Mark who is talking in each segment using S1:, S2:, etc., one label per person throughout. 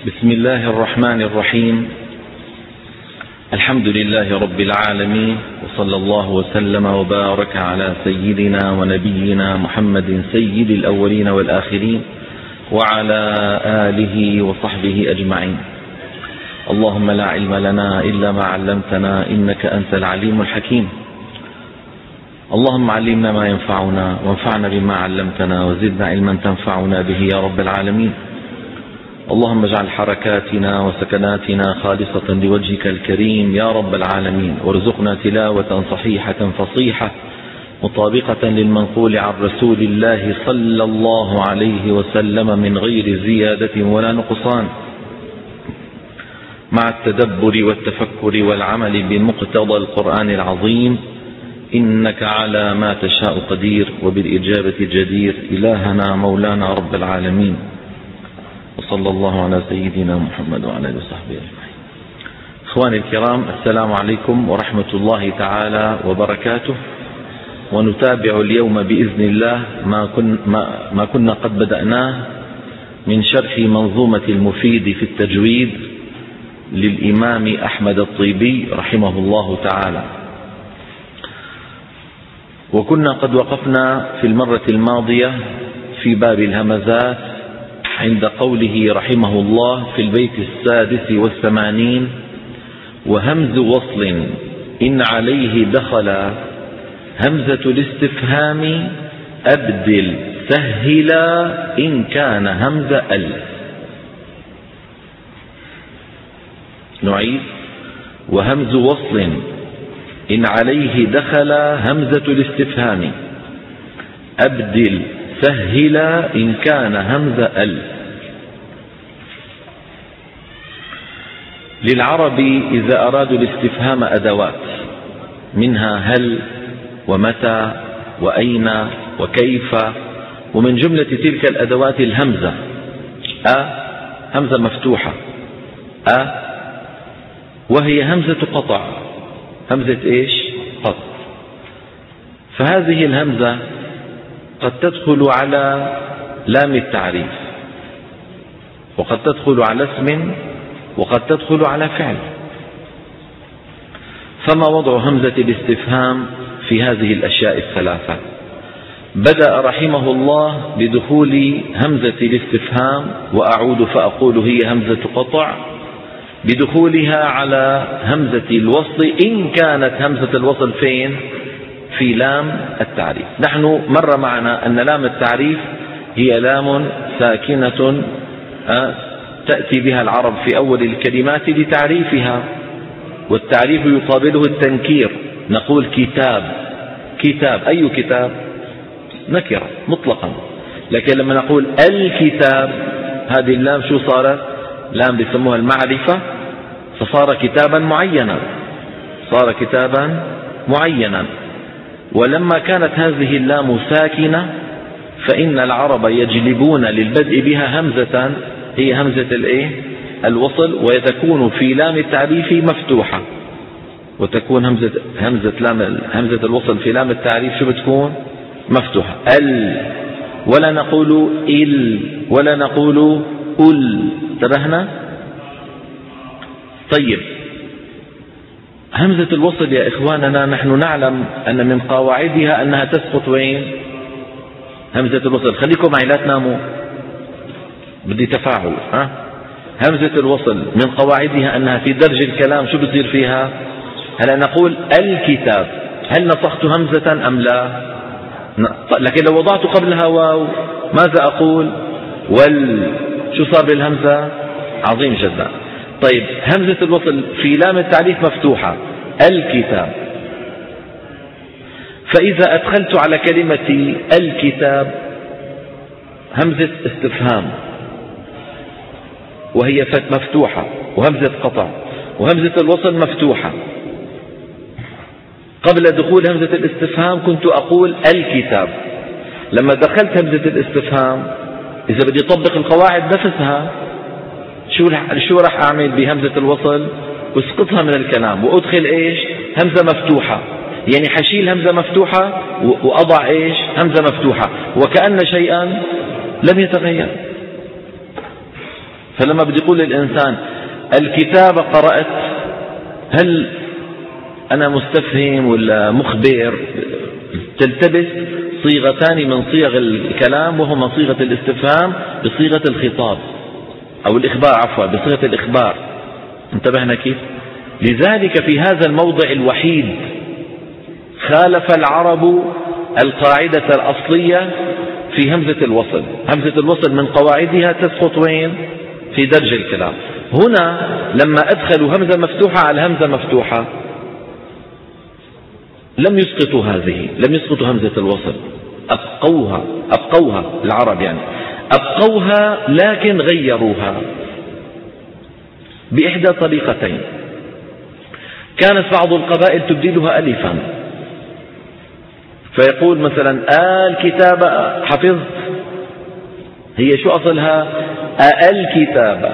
S1: بسم الله الرحمن الرحيم. الحمد لله رب العالمين، وصلى الله وسلم وبارك على سيدنا ونبينا محمد سيد الأولين والآخرين وعلى آله وصحبه أجمعين. اللهم لا علم لنا إلا ما علمتنا إنك أنت العليم الحكيم. اللهم علمنا ما ينفعنا وانفعنا بما علمتنا وزدنا علما تنفعنا به يا رب العالمين. اللهم اجعل حركاتنا وسكناتنا خالصة لوجهك الكريم يا رب العالمين، وارزقنا تلاوة صحيحة فصيحة مطابقة للمنقول عن رسول الله صلى الله عليه وسلم من غير زيادة ولا نقصان، مع التدبر والتفكر والعمل بمقتضى القرآن العظيم، إنك على ما تشاء قدير وبالإجابة جدير. إلهنا مولانا رب العالمين، وصلى الله على سيدنا محمد وعلى آله وصحبه أجمعين. إخواني الكرام، السلام عليكم ورحمة الله تعالى وبركاته. ونتابع اليوم بإذن الله ما كنا قد بدأناه من شرح منظومة المفيد في التجويد للإمام أحمد الطيبي رحمه الله تعالى. وكنا قد وقفنا في المرة الماضية في باب الهمزات عند قوله رحمه الله في البيت 86: وهمز وصل إن عليه دخل همزة الاستفهام أبدل سهلا إن كان همز ألف. نعيد: وهمز وصل إن عليه دخل همزة الاستفهام أبدل سهلا إن كان همز ألف. للعرب إذا أرادوا الاستفهام أدوات، منها هل ومتى وأين وكيف، ومن جملة تلك الأدوات الهمزة. همزة مفتوحة، وهي همزة قطع، همزة إيش؟ قطع. فهذه الهمزة قد تدخل على لام التعريف، وقد تدخل على اسم، وقد تدخل على فعل. فما وضع همزة الاستفهام في هذه الأشياء الثلاثة؟ بدأ رحمه الله بدخول همزة الاستفهام، وأعود فأقول هي همزة قطع، بدخولها على همزة الوصل إن كانت همزة الوصل فين؟ في لام التعريف. نحن مر معنا أن لام التعريف هي لام ساكنة تأتي بها العرب في أول الكلمات لتعريفها، والتعريف يقابله التنكير. نقول كتاب، كتاب، أي كتاب؟ نكرة مطلقا. لكن لما نقول الكتاب، هذه اللام شو صارت؟ لام بيسموها المعرفة، فصار كتابا معينا، صار كتابا معينا. ولما كانت هذه اللام ساكنة فإن العرب يجلبون للبدء بها همزة، هي همزة الايه؟ الوصل، وتكون في لام التعريف مفتوحة، وتكون همزة الوصل في لام التعريف شو بتكون؟ مفتوحة. ولا نقول ولا نقول انتبهنا؟ طيب، همزة الوصل يا إخواننا نحن نعلم أن من قواعدها أنها تسقط وين؟ همزة الوصل، خليكم معي لا تناموا، بدي تفاعل. همزة الوصل من قواعدها أنها في درج الكلام شو بتصير فيها؟ هلا نقول الكتاب، هل نصخت همزة أم لا؟ لكن لو وضعت قبلها واو ماذا أقول؟ شو صار بالهمزة؟ عظيم جدا. طيب، همزة الوصل في لام التعريف مفتوحة، الكتاب. فإذا أدخلت على كلمة الكتاب همزة استفهام، وهي مفتوحة، وهمزة قطع، وهمزة الوصل مفتوحة، قبل دخول همزة الاستفهام كنت أقول الكتاب. لما دخلت همزة الاستفهام، إذا بدي أطبق القواعد نفسها، شو راح أعمل بهمزة الوصل؟ أسقطها من الكلام وأدخل إيش؟ همزة مفتوحة. يعني حشيل همزة مفتوحة وأضع إيش؟ همزة مفتوحة، وكأن شيئا لم يتغير. فلما بدي يقول للإنسان الكتاب قرأت، هل أنا مستفهم ولا مخبر؟ تلتبس صيغتان من صيغ الكلام، وهما صيغة الاستفهام بصيغة الخطاب أو الإخبار، عفوا بصيغة الإخبار. انتبهنا كيف؟ لذلك في هذا الموضع الوحيد خالف العرب القاعدة الأصلية في همزة الوصل. همزة الوصل من قواعدها تسقط وين؟ في درج الكلام. هنا لما أدخلوا همزة مفتوحة على همزة مفتوحة لم يسقطوا هذه، لم يسقطوا همزة الوصل، أبقوها العرب، يعني أبقوها لكن غيروها بإحدى طريقتين. كانت بعض القبائل تبدلها ألفا، فيقول مثلا الكتاب حفظت، هي شو أصلها؟ الكتاب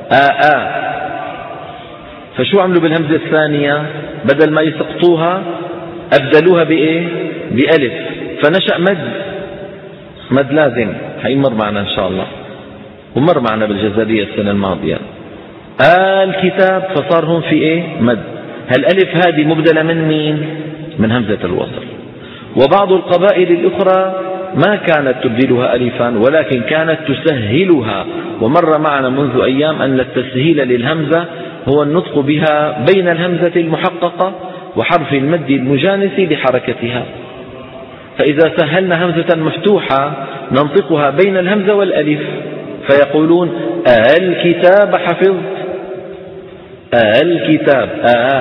S1: فشو عملوا بالهمزة الثانية؟ بدل ما يسقطوها أبدلوها بإيه؟ بألف، فنشأ مد لازم، حيمر معنا إن شاء الله، ومر معنا بالجزائرية السنة الماضية. الكتاب، فصار هون في إيه؟ مد. هالألف هذه مبدلة من مين؟ من همزة الوصل. وبعض القبائل الأخرى ما كانت تبدلها ألفا، ولكن كانت تسهلها، ومر معنا منذ أيام أن التسهيل للهمزة هو النطق بها بين الهمزة المحققة وحرف المد المجانس لحركتها. فإذا سهلنا همزة مفتوحة ننطقها بين الهمزة والألف، فيقولون الكتاب حفظت، الكتاب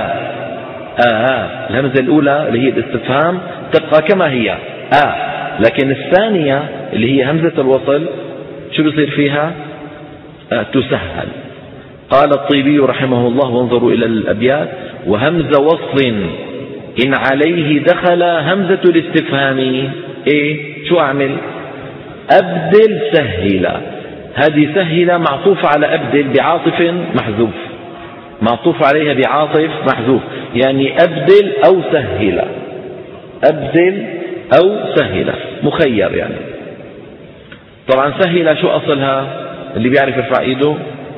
S1: الهمزة الأولى اللي هي الاستفهام تبقى كما هي لكن الثانية اللي هي همزة الوصل شو بيصير فيها؟ تسهل. قال الطيبي رحمه الله، وانظروا إلى الأبيات: وهمز وصل إن عليه دخل همزة الاستفهام إيه؟ شو أعمل؟ أبدل سهل. هذه سهل معطوف على أبدل بعاطف محذوف، معطوف عليها بعاطف محذوف، يعني أبدل أو سهل، أبدل أو سهل، مخير يعني. طبعا سهل شو أصلها؟ اللي بيعرف يرفع ايده.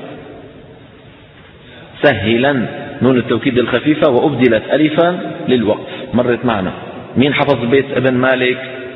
S1: سهلا، نون التوكيد الخفيفة، وأبدلت ألفا للوقف، مرت معنا. مين حفظ بيت ابن مالك؟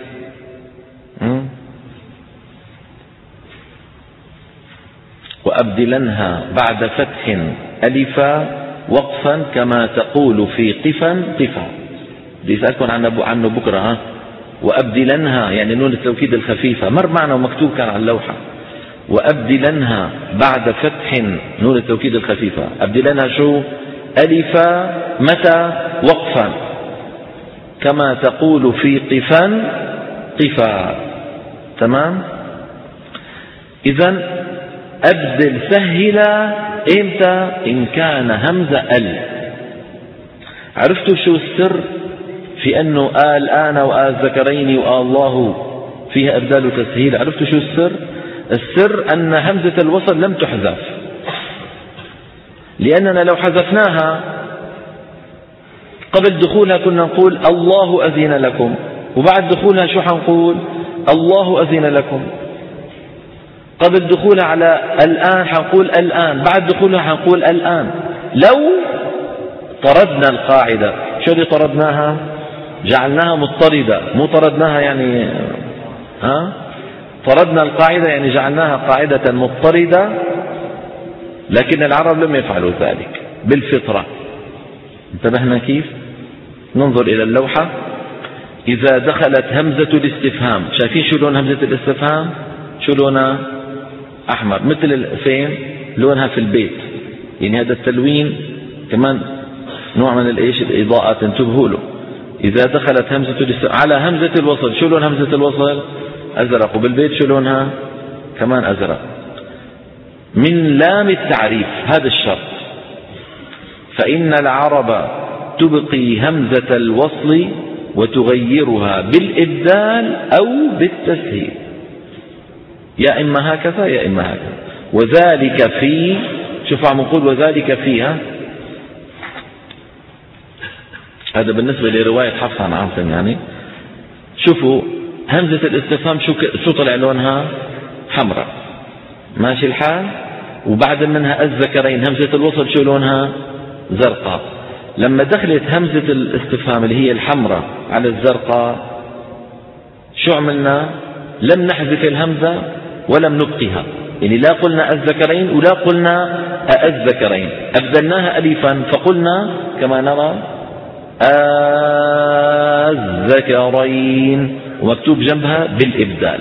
S1: وأبدلنها بعد فتح ألفا وقفا كما تقول في قفا قفا. دي سأكون عنه بكرة. وأبدلنها يعني نون التوكيد الخفيفة، مر معنا ومكتوب كان على اللوحة. وأبدلنها بعد فتح نون التوكيد الخفيفة، أبدلنها شو؟ ألفا متى؟ وقفا كما تقول في قفا قفا. تمام. إذن أبدل سهل إمتى؟ إن كان همزة ال. عرفتوا شو السر في أنه الآن وآل ذكرين وآل الله فيها أبدال وتسهيل؟ عرفتوا شو السر؟ السر أن همزة الوصل لم تحذف، لأننا لو حذفناها قبل دخولها كنا نقول الله أذن لكم، وبعد دخولها شو حنقول؟ الله أذن لكم. قبل دخولها على الآن حنقول الآن، بعد دخولها حنقول الآن. لو طردنا القاعدة، شو اللي طردناها؟ جعلناها مضطردة، مو طردناها يعني طردنا القاعدة يعني جعلناها قاعدة مضطردة، لكن العرب لم يفعلوا ذلك بالفطرة. انتبهنا كيف؟ ننظر إلى اللوحة. إذا دخلت همزة الاستفهام، شايفين شو لون همزة الاستفهام؟ شو لونها؟ أحمر، مثل فين؟ لونها في البيت، يعني هذا التلوين كمان نوع من الإضاءة، انتبهوا له. إذا دخلت همزة الاستفهام على همزة الوصل، شو لون همزة الوصل؟ أزرق. وبالبيت شو لونها؟ كمان أزرق. من لام التعريف، هذا الشرط. فإن العرب تبقي همزة الوصل وتغيرها بالإبدال أو بالتسهيل، يا إما هكذا يا إما هكذا. وذلك في، شوف عم نقول وذلك فيها، هذا بالنسبة لرواية حفص عن عاصم. يعني شوفوا همزة الاستفهام شو طلع لونها؟ حمراء، ماشي الحال. وبعد منها الذكرين همزة الوصل شو لونها؟ زرقاء. لما دخلت همزة الاستفهام اللي هي الحمراء على الزرقاء شو عملنا؟ لم نحذف الهمزة ولم نبقيها، يعني لا قلنا الذكرين ولا قلنا الذكرين، أبدلناها ألفا فقلنا كما نرى الذكرين، ومكتوب جنبها بالإبدال.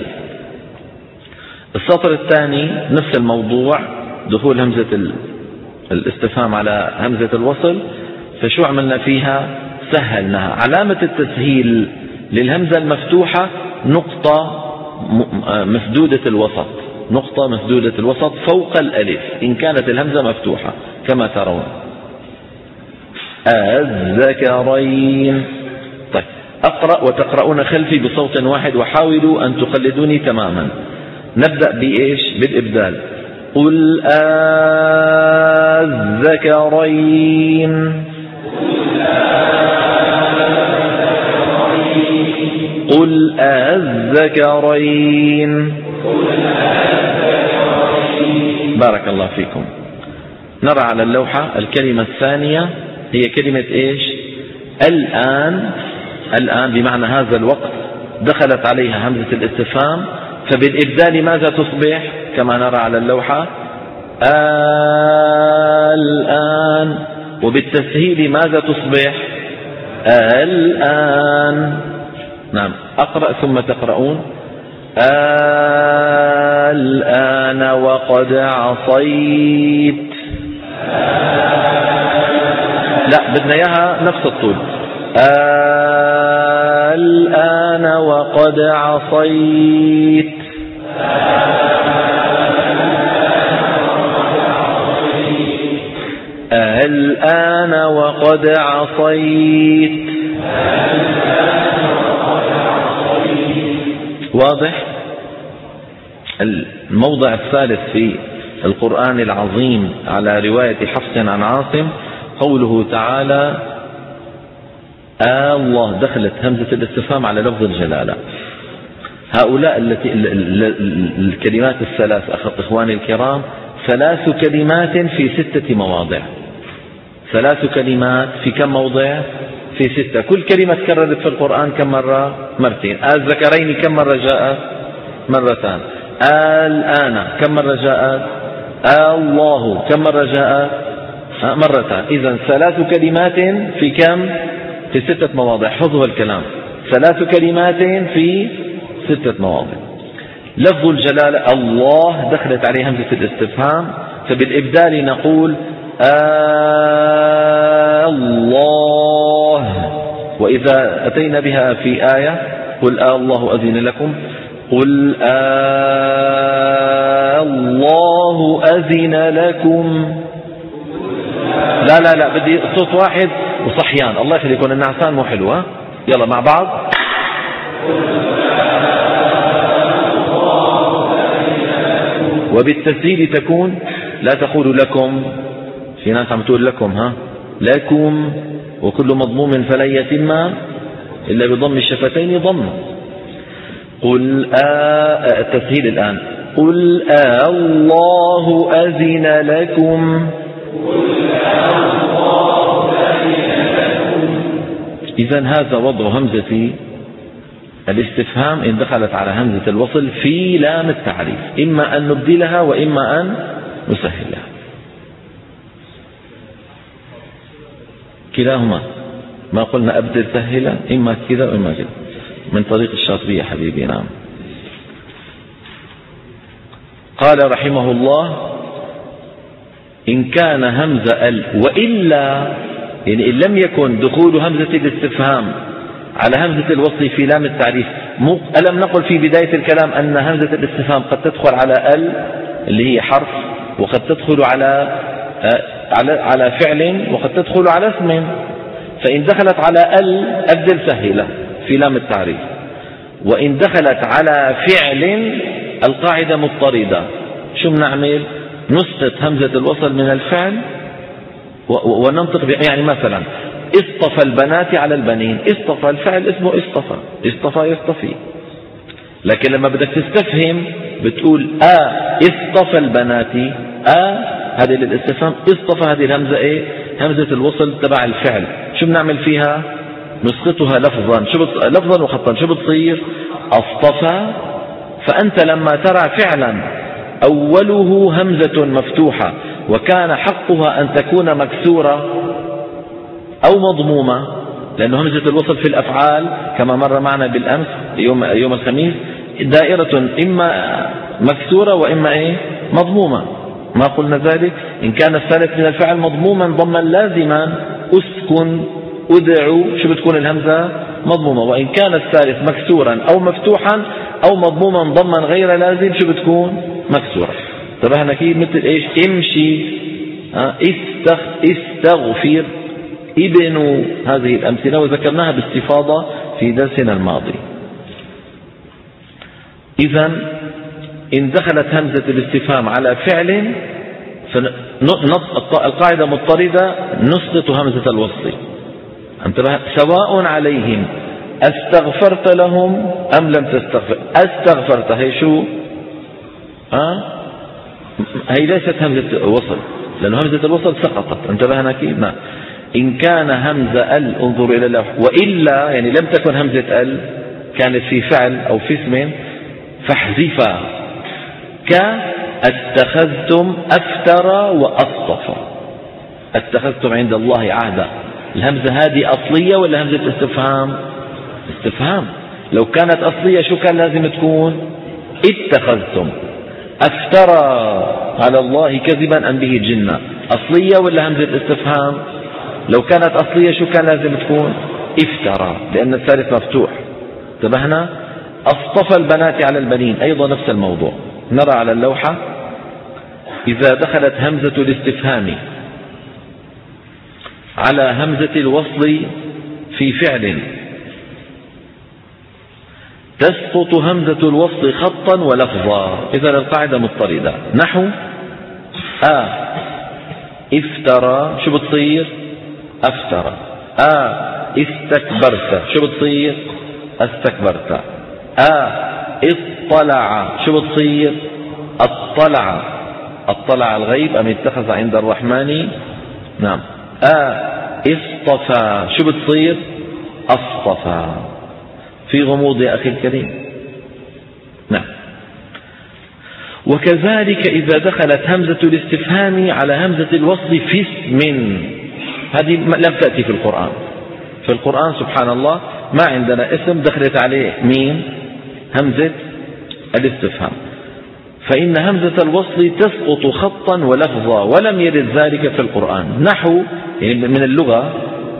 S1: السطر الثاني نفس الموضوع، دخول همزة الاستفهام على همزة الوصل، فشو عملنا فيها؟ سهلناها. علامة التسهيل للهمزة المفتوحة نقطة مسدودة الوسط، نقطة مسدودة الوسط فوق الألف إن كانت الهمزة مفتوحة كما ترون. الذكرين. طيب أقرأ وتقرؤون خلفي بصوت واحد وحاولوا أن تقلدوني تماما. نبدأ بإيش؟ بالإبدال. قل الذكرين. قل الذكرين. بارك الله فيكم. نرى على اللوحة الكلمة الثانية هي كلمة إيش؟ الآن. الآن بمعنى هذا الوقت دخلت عليها همزة الاستفهام، فبالإبدال ماذا تصبح؟ كما نرى على اللوحة الآن، وبالتسهيل ماذا تصبح؟ الآن. نعم، أقرأ ثم تقرؤون. الآن وقد عصيت. لا، بدنا إياها نفس الطول. الآن وقد عصيت. الآن وقد عصيت. واضح؟ الموضع الثالث في القرآن العظيم على رواية حفص عن عاصم قوله تعالى الله، دخلت همزة الاستفهام على لفظ الجلالة. هؤلاء الكلمات الثلاث إخواني الكرام 3 كلمات في 6 مواضع. 3 كلمات في كم موضع؟ في 6. كل كلمة تكررت في القرآن كم مرة؟ مرتين. الذكرين كم مرة جاءت؟ مرتان. الآن كم مرة جاءت؟ الله كم مرة جاءت؟ مرتان. إذن 3 كلمات في كم؟ في 6 مواضع. حفظوا الكلام، 3 كلمات في 6 مواضع. لفظ الجلالة الله دخلت عليه همزة الاستفهام، فبالإبدال نقول الله. وإذا أتينا بها في آية قل الله أذن لكم، قل الله أذن لكم. لا لا لا، بدي صوت واحد وصحيان، الله يخليكم، النعسان مو حلوة. يلا مع بعض. وبالتسهيل تكون لا تقول لكم، في ناس عم تقول لكم، ها لكم، وكل مضموم فلن يتم إلا بضم الشفتين ضم. قل التسهيل الآن. قل الله أذن لكم. إذن هذا وضع همزة الاستفهام إن دخلت على همزة الوصل في لام التعريف، إما أن نبدلها وإما أن نسهلها، كلاهما. ما قلنا أبدل سهلا، إما كذا وإما كذا، من طريق الشاطبية حبيبي. نعم. قال رحمه الله إن كان همزة وإلا، يعني إن لم يكن دخول همزة الاستفهام على همزة الوصل في لام التعريف. ألم نقل في بداية الكلام أن همزة الاستفهام قد تدخل على اللي هي حرف، وقد تدخل على فعل، وقد تدخل على اسم. فإن دخلت على أبدل سهلة في لام التعريف، وإن دخلت على فعل القاعدة مضطردة. شو بنعمل؟ نسقط همزة الوصل من الفعل وننطق يعني مثلا اصطفى البنات على البنين. اصطفى الفعل اسمه اصطفى، اصطفى يصطفي. لكن لما بدك تستفهم بتقول اصطفى البنات، هذه للاستفهام، اصطفى هذه الهمزة إيه؟ همزة الوصل تبع الفعل. شو بنعمل فيها؟ نسقطها لفظا، لفظا وخطا. شو بتصير؟ اصطفى. فأنت لما ترى فعلا أوله همزة مفتوحة وكان حقها أن تكون مكسورة أو مضمومة، لأنه همزة الوصل في الأفعال كما مر معنا بالأمس يوم الخميس دائرة إما مكسورة وإما إيه؟ مضمومة. ما قلنا ذلك؟ إن كان الثالث من الفعل مضموما ضما لازما أسكن أدعو، شو بتكون الهمزة؟ مضمومة. وإن كان الثالث مكسورا أو مفتوحا أو مضموما ضما غير لازم، شو بتكون؟ مكسورة. انتبهنا كيف؟ مثل إيش؟ امشي، استغفر، ابن. هذه الأمثلة وذكرناها باستفاضة في درسنا الماضي. إذا إن دخلت همزة الاستفهام على فعل القاعدة مضطردة، نسقط همزة الوصل. انتبه، سواء عليهم استغفرت لهم أم لم تستغفر. استغفرت هي شو؟ هي ليست همزة وصل، لأن همزة الوصل سقطت. انتبهنا كيف؟ نعم. إن كان همزة انظر إلى اللوح، وإلا يعني لم تكن همزة كانت في فعل أو في اسم فاحذفها، كاتخذتم أفترى وأصطفى. اتخذتم عند الله عهدا. الهمزة هذه أصلية ولا همزة استفهام؟ استفهام. لو كانت أصلية شو كان لازم تكون؟ اتخذتم. أفترى على الله كذبا أم به جنة، أصلية ولا همزة استفهام؟ لو كانت أصلية شو كان لازم تكون؟ افترى، لأن الثالث مفتوح. انتبهنا؟ اصطفى البنات على البنين، أيضا نفس الموضوع. نرى على اللوحة إذا دخلت همزة الاستفهام على همزة الوصل في فعل تسقط همزة الوصل خطا ولفظا. إذا القاعدة مضطردة. نحو افترى، شو بتصير؟ أفترى. استكبرت، شو بتصير؟ استكبرت. اطلع، شو بتصير؟ اطلع. اطلع الغيب أم اتخذ عند الرحمن. نعم. اصطفى، شو بتصير؟ اصطفى. في غموض يا أخي الكريم. نعم. وكذلك إذا دخلت همزة الاستفهام على همزة الوصل في اسم، هذه لم تأتي في القرآن. في القرآن سبحان الله ما عندنا اسم دخلت عليه مين؟ همزة الاستفهام. فإن همزة الوصل تسقط خطا ولفظا، ولم يرد ذلك في القرآن. نحو يعني من اللغة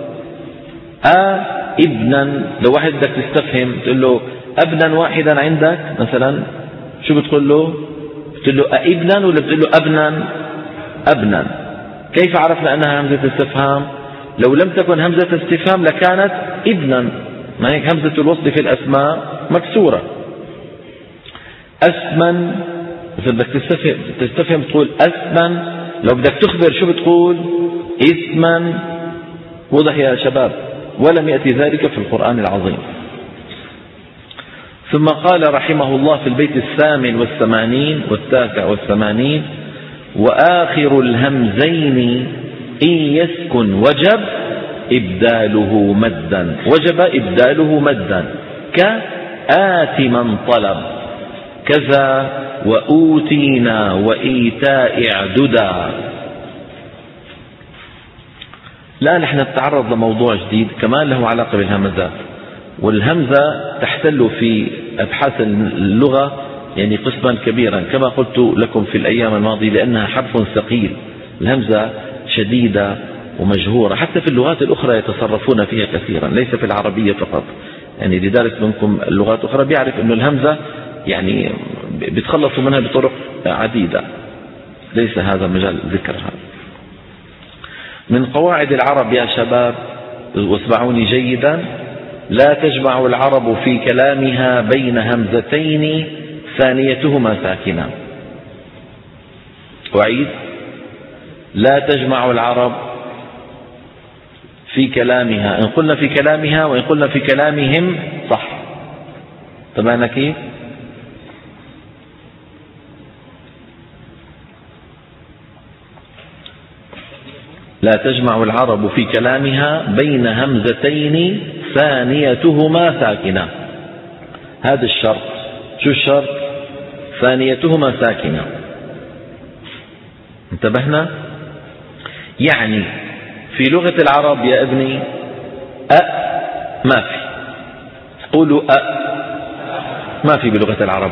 S1: ابنا. لو واحد بدك تستفهم تقول له ابنا واحدا عندك مثلا، شو بتقول له؟ بتقول له ابنا ولا بتقول له ابنا؟ ابنا. كيف عرفنا أنها همزة استفهام؟ لو لم تكن همزة استفهام لكانت ابنا. ما هيك همزة الوصل في الأسماء مكسورة. اسما، إذا بدك تستفهم تقول اسما. لو بدك تخبر شو بتقول؟ اسما. وضح يا شباب؟ ولم يأتي ذلك في القرآن العظيم. ثم قال رحمه الله في البيت 88 و89: وآخر الهمزين إن يسكن وجب إبداله مدا. وجب إبداله مدا، كآت من طلب، كذا وأوتينا وإيتاء اعددا. لا، نحن نتعرض لموضوع جديد كمان له علاقة بالهمزات. والهمزة تحتل في أبحاث اللغة يعني قسما كبيرا كما قلت لكم في الأيام الماضية، لأنها حرف ثقيل. الهمزة شديدة ومجهورة، حتى في اللغات الأخرى يتصرفون فيها كثيرا، ليس في العربية فقط. يعني اللي دارس منكم اللغات الأخرى بيعرف أن الهمزة يعني بيتخلصوا منها بطرق عديدة، ليس هذا مجال ذكرها. من قواعد العرب يا شباب، واسمعوني جيدا: لا تجمع العرب في كلامها بين همزتين ثانيتهما ساكنة. أعيد: لا تجمع العرب في كلامها، إن قلنا في كلامها وإن قلنا في كلامهم صح. تمام كيف؟ لا تجمع العرب في كلامها بين همزتين ثانيتهما ساكنة. هذا الشرط. شو الشرط؟ ثانيتهما ساكنة. انتبهنا؟ يعني في لغة العرب يا ابني ما في. قولوا ما في بلغة العرب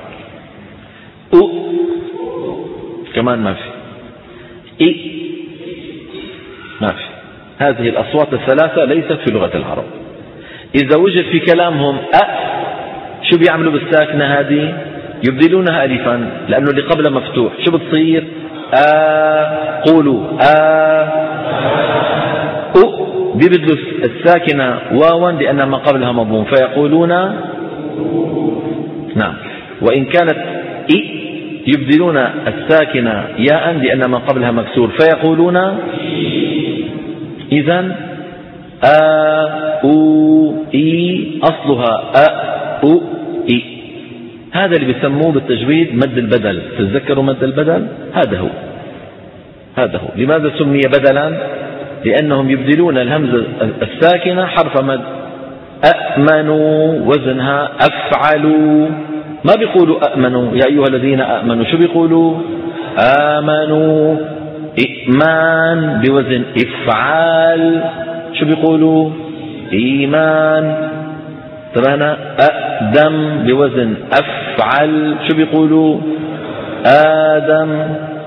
S1: كمان ما في. ما في. هذه الأصوات الثلاثة ليست في لغة العرب. إذا وجد في كلامهم شو بيعملوا بالساكنة هذه؟ يبدلونها ألفا، لأنه اللي قبلها مفتوح. شو بتصير؟ قولوا بيبدلوا الساكنة واوا لأن ما قبلها مضموم فيقولون نعم. وإن كانت يبدلون الساكنة ياء لأن ما قبلها مكسور فيقولون إذن أصلها هذا اللي بيسموه بالتجويد مد البدل. تتذكروا مد البدل؟ هذا هو. لماذا سمي بدلا؟ لأنهم يبدلون الهمزة الساكنة حرف مد. أأمنوا وزنها أفعلوا. ما بيقولوا أأمنوا يا أيها الذين آمنوا. شو بيقولوا؟ آمنوا. إيمان بوزن إفعال. شو بيقولوا؟ إيمان. تبعنا أقدم بوزن أفعل. شو بيقولوا؟ آدم.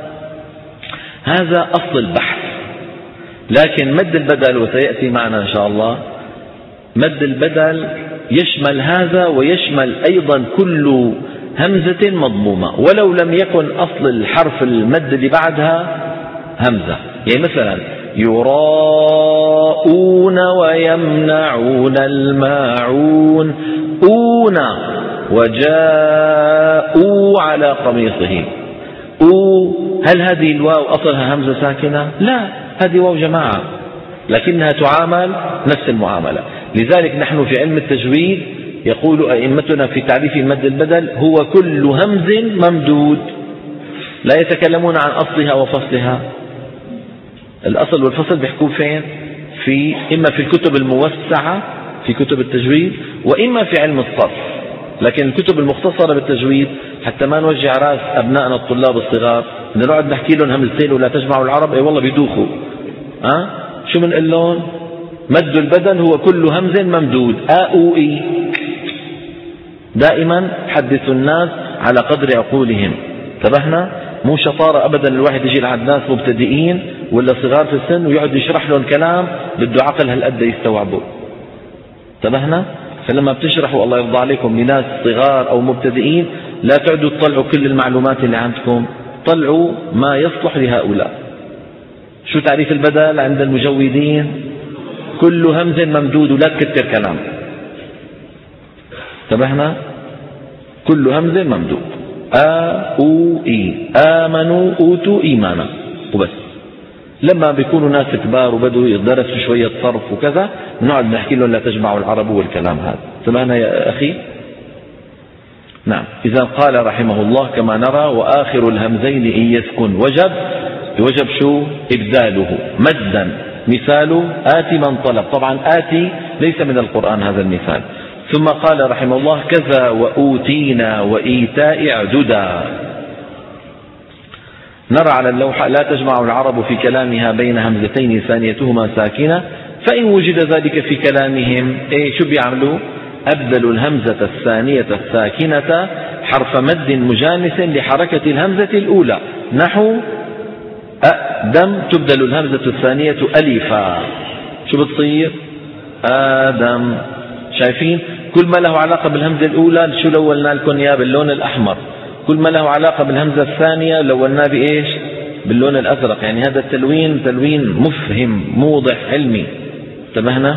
S1: هذا أصل البحث. لكن مد البدل وسيأتي معنا إن شاء الله، مد البدل يشمل هذا ويشمل أيضا كل همزة مضمومة ولو لم يكن أصل الحرف المد اللي بعدها همزة. يعني مثلا يراءون ويمنعون الماعون. وجاءوا على قميصه. هل هذه الواو أصلها همزة ساكنة؟ لا، هذه واو جماعة، لكنها تعامل نفس المعاملة. لذلك نحن في علم التجويد يقول أئمتنا في تعريف مد البدل هو كل همز ممدود. لا يتكلمون عن أصلها وفصلها. الأصل والفصل بيحكوا فين؟ إما في الكتب الموسعة في كتب التجويد وإما في علم الصرف. لكن الكتب المختصرة بالتجويد حتى ما نوجع راس أبنائنا الطلاب الصغار نقعد نحكي لهم همزتين ولا تجمعوا العرب. أي والله بيدوخوا. شو بنقول لهم؟ مد البدل هو كل همز ممدود. أو إي. دائما حدثوا الناس على قدر عقولهم. انتبهنا؟ مو شطارة أبدا الواحد يجي لعند ناس مبتدئين ولا صغار في السن ويقعد يشرح لهم كلام بده عقل هالقد يستوعبه. انتبهنا؟ فلما بتشرحوا الله يرضى عليكم لناس صغار أو مبتدئين لا تعدوا تطلعوا كل المعلومات اللي عندكم، طلعوا ما يصلح لهؤلاء. شو تعريف البدل عند المجودين؟ كل همز ممدود ولا تكتر كلام. انتبهنا؟ كل همز ممدود. أو إي. آمنوا أوتوا إيمانا وبس. لما بيكونوا ناس كبار وبدوا يدرسوا شوية صرف وكذا نقعد نحكي لهم لا تجمعوا العرب والكلام هذا. سمعنا يا أخي؟ نعم. إذا قال رحمه الله كما نرى وآخر الهمزين إن يسكن وجب شو؟ إبداله مدا. مثال آتي من طلب. طبعا آتي ليس من القرآن هذا المثال. ثم قال رحمه الله كذا وأوتينا وإيتاء عددا. نرى على اللوحة لا تجمع العرب في كلامها بين همزتين ثانيتهما ساكنة. فإن وجد ذلك في كلامهم شو بيعملوا؟ أبدلوا الهمزة الثانية الساكنة حرف مد مجانس لحركة الهمزة الأولى. نحو أدم تبدل الهمزة الثانية ألفا. شو بتصير؟ آدم. شايفين؟ كل ما له علاقة بالهمزة الأولى شو لولنا لكم إياه باللون الأحمر، كل ما له علاقة بالهمزة الثانية لولناه بإيش؟ باللون الأزرق. يعني هذا التلوين تلوين مفهم موضح علمي. انتبهنا؟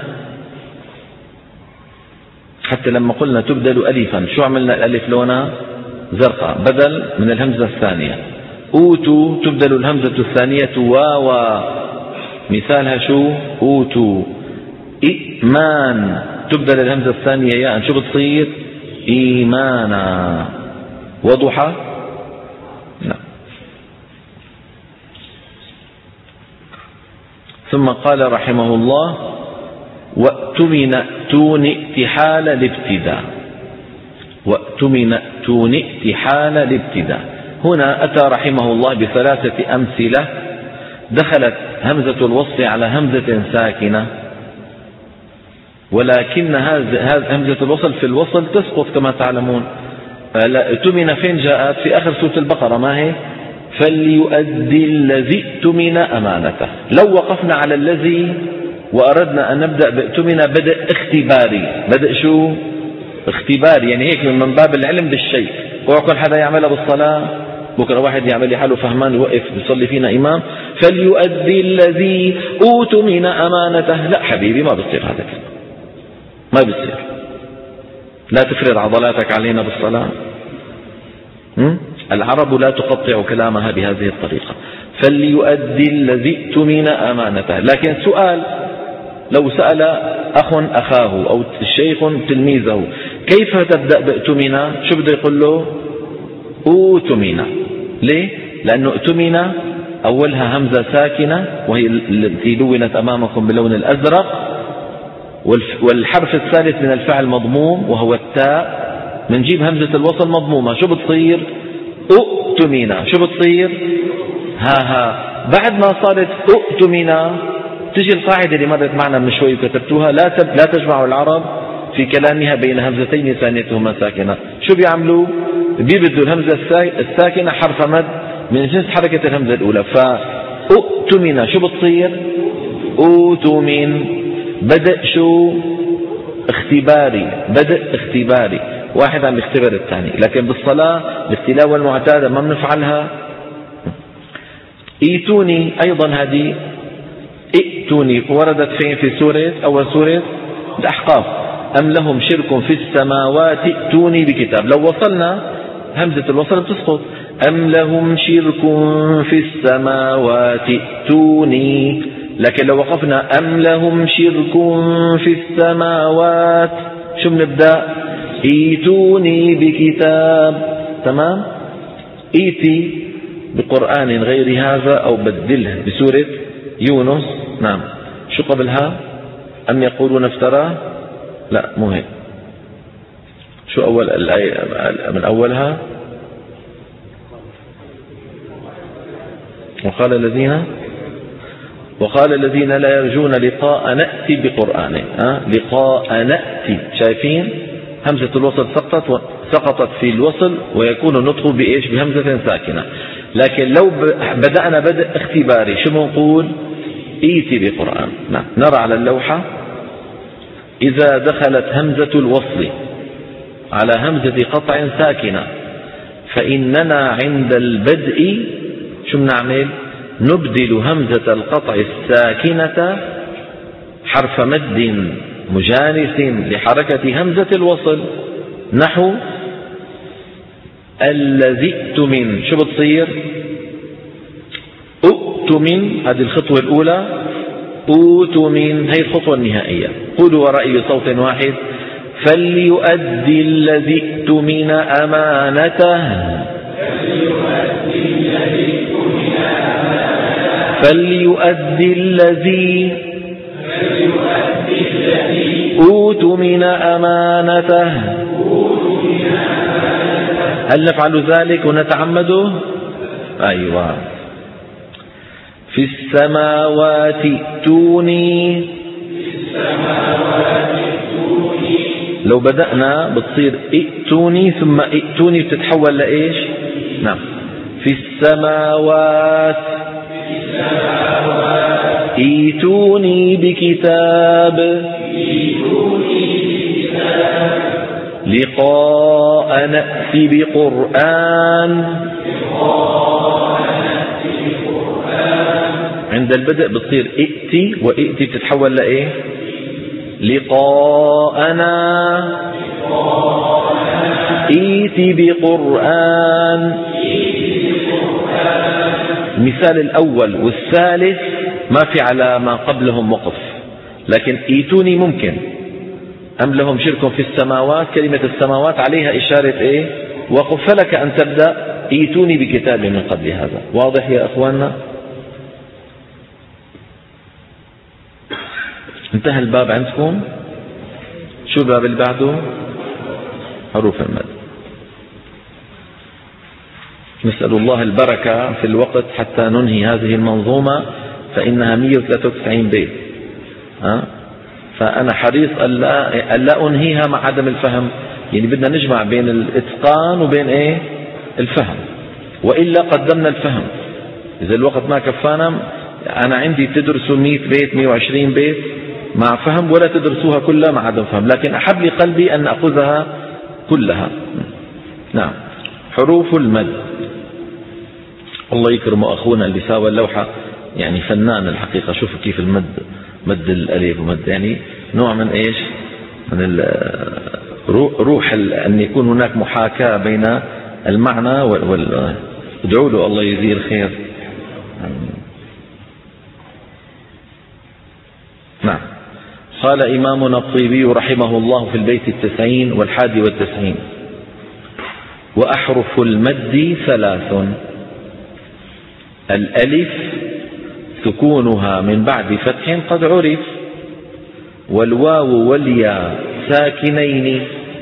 S1: حتى لما قلنا تبدل ألفا شو عملنا؟ الألف لونها زرقاء بدل من الهمزة الثانية. أوتوا تبدل الهمزة الثانية واوا. مثالها شو؟ أوتوا. إيمان تبدل الهمزة الثانية ياء. شو بتصير؟ إيمانا. وضحى؟ نعم. ثم قال رحمه الله: وأتمن ائتون ائتحال الابتداء. وأتمن ائتون ائتحال الابتداء. هنا أتى رحمه الله بثلاثة أمثلة دخلت همزة الوصل على همزة ساكنة، ولكن همزة الوصل في الوصل تسقط كما تعلمون. ائتمن فين جاءت؟ في آخر سورة البقرة، ما هي؟ فليؤدي الذي ائتمن أمانته. لو وقفنا على الذي وأردنا أن نبدأ بائتمن بدء اختباري. بدء شو؟ اختباري، يعني هيك من باب العلم بالشيء. ويكون حدا يعملها بالصلاة، بكرة واحد يعمل لي حاله فهمان يوقف يصلي فينا إمام فليؤدي الذي أؤتمن أمانته. لا حبيبي، ما بصير هذا الكلام، ما بصير. لا تفرض عضلاتك علينا بالصلاة. العرب لا تقطع كلامها بهذه الطريقة. فليؤدي الذي ائتمن أمانته. لكن سؤال: لو سأل أخ أخاه أو الشيخ تلميذه كيف تبدأ بائتمن، شو بده يقول له؟ أؤتمن. ليه؟ لأنه ائتمن أولها همزة ساكنة وهي التي لونت أمامكم باللون الأزرق، والحرف الثالث من الفعل مضموم وهو التاء، منجيب همزة الوصل مضمومة. شو بتصير؟ أؤتمن. شو بتصير؟ ها. بعد ما صارت أؤتمن تجي القاعدة اللي مرت معنا من شوي وكتبتوها: لا تجمع العرب في كلامها بين همزتين ثانيتهما ساكنة. شو بيعملوا؟ بيبدوا الهمزة الساكنة حرف مد من جنس حركة الهمزة الأولى. فأؤتمن شو بتصير؟ أؤتمن. بدء شو؟ اختباري. بدء اختباري، واحد عم يختبر الثاني. لكن بالصلاة التلاوة المعتادة ما بنفعلها. ايتوني أيضا هذه ائتوني وردت فين؟ في سورة أول سورة الأحقاف: أم لهم شرك في السماوات ائتوني بكتاب. لو وصلنا همزة الوصل بتسقط. أم لهم شرك في السماوات ائتوني. لكن لو وقفنا أم لهم شرك في السماوات، شو بنبدأ؟ ائتوني بكتاب. تمام؟ ائتي بقرآن غير هذا أو بدله بسورة يونس. نعم. شو قبلها؟ أم يقولون افتراه؟ لا، مو هيك. شو أول الآية من أولها؟ وقال الذين لا يرجون لقاء نأتي بقرآن. لقاء نأتي. شايفين همزة الوصل سقطت في الوصل ويكون النطق بإيش؟ بهمزة ساكنة. لكن لو بدأنا بدء اختباري شو بنقول؟ ائتي بقرآن. نعم. نرى على اللوحة: إذا دخلت همزة الوصل على همزة قطع ساكنة فإننا عند البدء شو بنعمل؟ نبدل همزة القطع الساكنة حرف مد مجانس لحركة همزة الوصل، نحو الذي ائتمن. شو بتصير؟ أؤتمن. هذه الخطوة الأولى. أؤتمن هي الخطوة النهائية. قولوا ورائي بصوت واحد: فليؤدي الذي ائتمن أمانته. فليؤدي الذي أؤتمن أمانته. هل نفعل ذلك ونتعمده؟ أيوة. في السماوات ائتوني. لو بدأنا بتصير ائتوني ثم ائتوني بتتحول لإيش؟ نعم. في السماوات ائتوني بكتاب. لقاء نأتي بقرآن. عند البدء بتصير ائتي، وائتي بتتحول لإيه؟ لقاءنا. ائتي بقرآن. المثال الأول والثالث ما في على ما قبلهم وقف، لكن ائتوني ممكن. أم لهم شرك في السماوات، كلمة السماوات عليها إشارة إيه؟ وقف. فلك أن تبدأ ائتوني بكتاب من قبل هذا. واضح يا أخواننا؟ انتهى الباب عندكم. شو الباب اللي بعده؟ حروف المد. نسأل الله البركة في الوقت حتى ننهي هذه المنظومة، فإنها 193 بيت. فأنا حريص ألا أنهيها مع عدم الفهم. يعني بدنا نجمع بين الإتقان وبين الفهم، وإلا قدمنا الفهم. إذا الوقت ما كفانا، أنا عندي تدرسوا 100 بيت 120 بيت مع فهم، ولا تدرسوها كلها مع عدم فهم، لكن أحب لي قلبي أن نأخذها كلها. نعم. حروف المد. الله يكرم أخونا اللي ساوى اللوحة، يعني فنان الحقيقة. شوفوا كيف المد، مد الألف ومد، يعني نوع من من روح أن يكون هناك محاكاة بين المعنى ادعوا له الله يجزيه الخير. نعم. قال إمامنا الطيبي رحمه الله في البيت 90 والحادي والتسعين: وأحرف المد 3: الألف سكونها من بعد فتح قد عرف، والواو والياء ساكنين،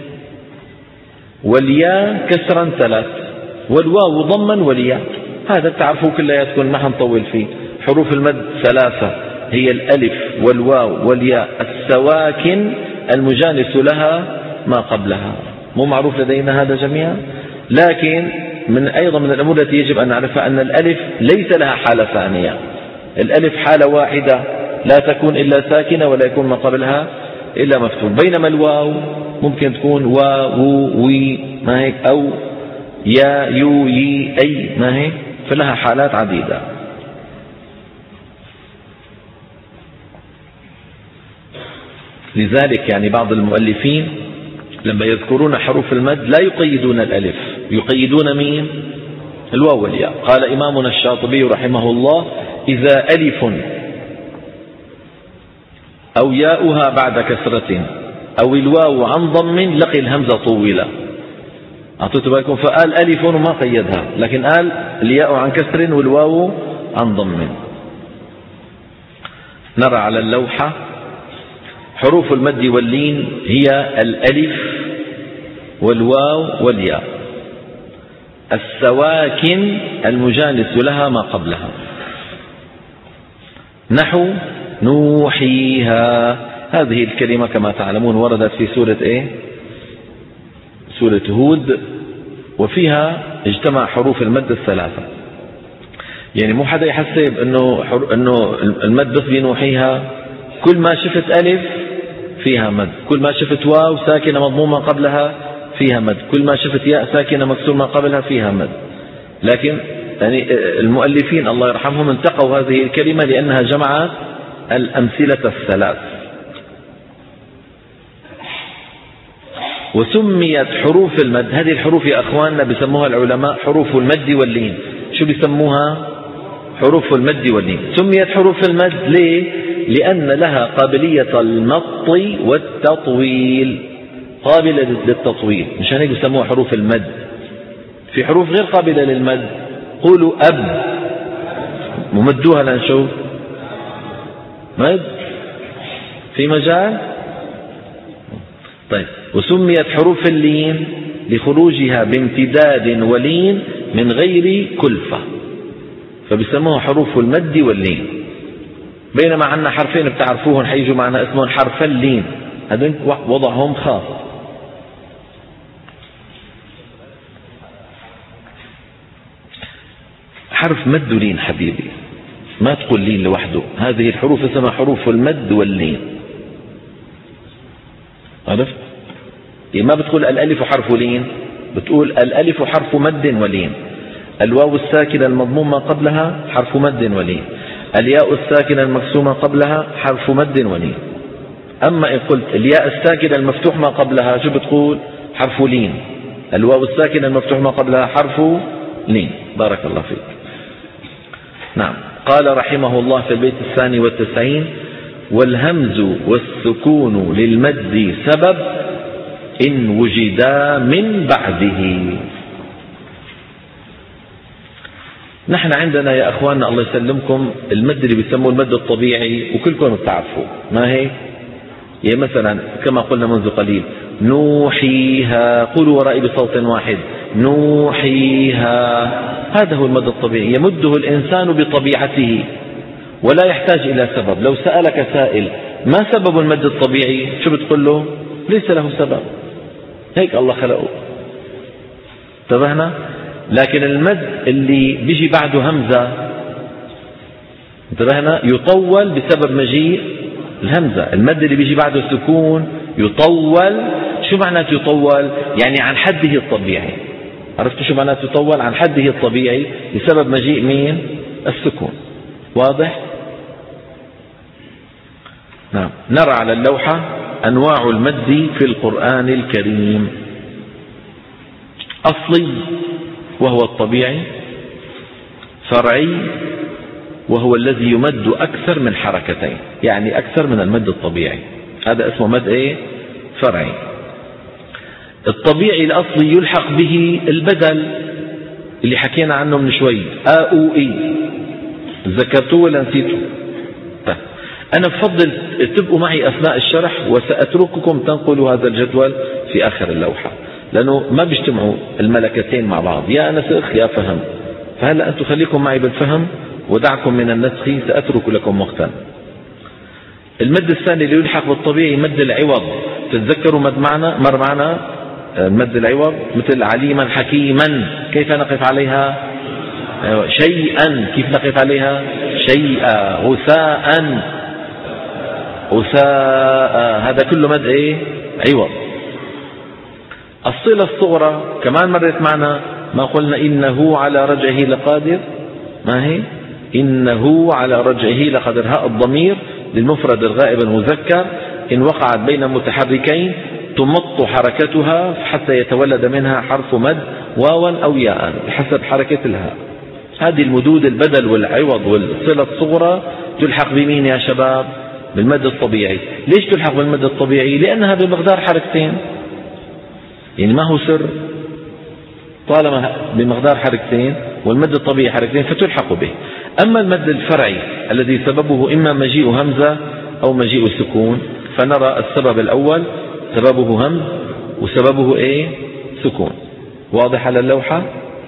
S1: والياء كسرا 3، والواو ضما والياء. هذا تعرفوا كلياتكم، ما حنطول فيه. حروف المد 3 هي الألف والواو والياء السواكن المجانس لها ما قبلها. مو معروف لدينا هذا جميعا، لكن أيضا من الأمور التي يجب أن نعرفها أن الألف ليس لها حالة ثانية. الألف حالة واحدة لا تكون إلا ساكنة ولا يكون ما قبلها إلا مفتوح، بينما الواو ممكن تكون و وي ما هيك، أو يا يو يي أي ما هيك، فلها حالات عديدة. لذلك يعني بعض المؤلفين لما يذكرون حروف المد لا يقيدون الألف، يقيدون مين؟ الواو والياء. قال إمامنا الشاطبي رحمه الله: إذا ألف أو ياؤها بعد كسرة أو الواو عن ضم لقي الهمزة طويلة. أعطيتوا بالكم؟ فقال ألف وما قيدها، لكن قال الياء عن كسر والواو عن ضم. نرى على اللوحة حروف المد واللين هي الألف والواو والياء السواكن المجانس لها ما قبلها. نحو نوحيها، هذه الكلمة كما تعلمون وردت في سورة سورة هود، وفيها اجتمع حروف المد 3. يعني مو حدا يحسب انه المد بس بنوحيها. كل ما شفت ألف فيها مد، كل ما شفت واو ساكنة مضمومة قبلها فيها مد، كل ما شفت ياء ساكنة مكسورة قبلها فيها مد. لكن يعني المؤلفين الله يرحمهم انتقوا هذه الكلمة لأنها جمعت الأمثلة 3. وسميت حروف المد، هذه الحروف يا أخواننا بيسموها العلماء حروف المد واللين. شو بيسموها؟ حروف المد واللين. سميت حروف المد ليه؟ لأن لها قابلية المط والتطويل، قابلة للتطويل، مشان هيك بيسموها حروف المد. في حروف غير قابلة للمد، قولوا أب، ممدوها لنشوف مد في مجال. طيب، وسميت حروف اللين لخروجها بامتداد ولين من غير كلفة، فبيسموها حروف المد واللين. بينما عندنا حرفين بتعرفوهم حيجوا معنا اسمهم حرف اللين، هذين وضعهم خاص. حرف مد ولين حبيبي، ما تقول لين لوحده، هذه الحروف اسمها حروف المد واللين. عرفت؟ ما بتقول الألف حرف لين، بتقول الألف حرف مد ولين، الواو الساكنة المضمومة قبلها حرف مد ولين، الياء الساكنة المكسومة قبلها حرف مد ولين. أما إن قلت الياء الساكنة المفتوح ما قبلها شو بتقول؟ حرف لين. الواو الساكنة المفتوح ما قبلها حرف لين. بارك الله فيك. نعم. قال رحمه الله في البيت 92: والهمز والسكون للمد سبب إن وجدا من بعده. نحن عندنا يا أخواننا الله يسلمكم المد اللي بيسموه المد الطبيعي وكلكم بتعرفوا ما هي. يعني مثلا كما قلنا منذ قليل نوحيها، قولوا ورائي بصوت واحد نوحيها، هذا هو المد الطبيعي يمده الإنسان بطبيعته ولا يحتاج إلى سبب. لو سألك سائل ما سبب المد الطبيعي شو بتقول له؟ ليس له سبب، هيك الله خلقه. انتبهنا؟ لكن المد اللي بيجي بعده همزة انتبهنا يطول بسبب مجيء الهمزة. المد اللي بيجي بعده سكون يطول. شو معناته يطول؟ يعني عن حده الطبيعي. عرفتوا شو معناته يطول؟ عن حده الطبيعي بسبب مجيء مين؟ السكون. واضح؟ نعم. نرى على اللوحة أنواع المد في القرآن الكريم. أصلي وهو الطبيعي، فرعي وهو الذي يمد أكثر من حركتين، يعني أكثر من المد الطبيعي، هذا اسمه مد ايه؟ فرعي. الطبيعي الأصلي يلحق به البدل اللي حكينا عنه من شوي أو إي، ذكرتوه ولا نسيتوه؟ أنا بفضل تبقوا معي أثناء الشرح وسأترككم تنقلوا هذا الجدول في آخر اللوحة، لأنه ما بيجتمعوا الملكتين مع بعض، يا نسخ يا فهم. فهلأ أنتم خليكم معي بالفهم ودعكم من النسخ، سأترك لكم وقتا. المد الثاني اللي يلحق بالطبيعي مد العوض. تتذكروا مر معنا المد العوض مثل عليما حكيما، كيف نقف عليها؟ شيئا، كيف نقف عليها؟ شيئا. غثاء، غثاء، هذا كله مد ايه؟ عوض. الصلة الصغرى كمان مرت معنا، ما قلنا إنه على رجعه لقادر، ما هي؟ إنه على رجعه لقادر. هاء الضمير للمفرد الغائب المذكر إن وقعت بين متحركين تمط حركتها حتى يتولد منها حرف مد واوا أو ياء بحسب حركة الهاء. هذه المدود البدل والعوض والصلة الصغرى تلحق بمين يا شباب؟ بالمد الطبيعي. ليش تلحق بالمد الطبيعي؟ لأنها بمقدار حركتين، يعني ما هو سر، طالما بمقدار حركتين والمد الطبيعي حركتين فتلحق به. أما المد الفرعي الذي سببه إما مجيء همزة أو مجيء سكون، فنرى السبب الأول سببه همز وسببه ايه؟ سكون. واضح على اللوحة؟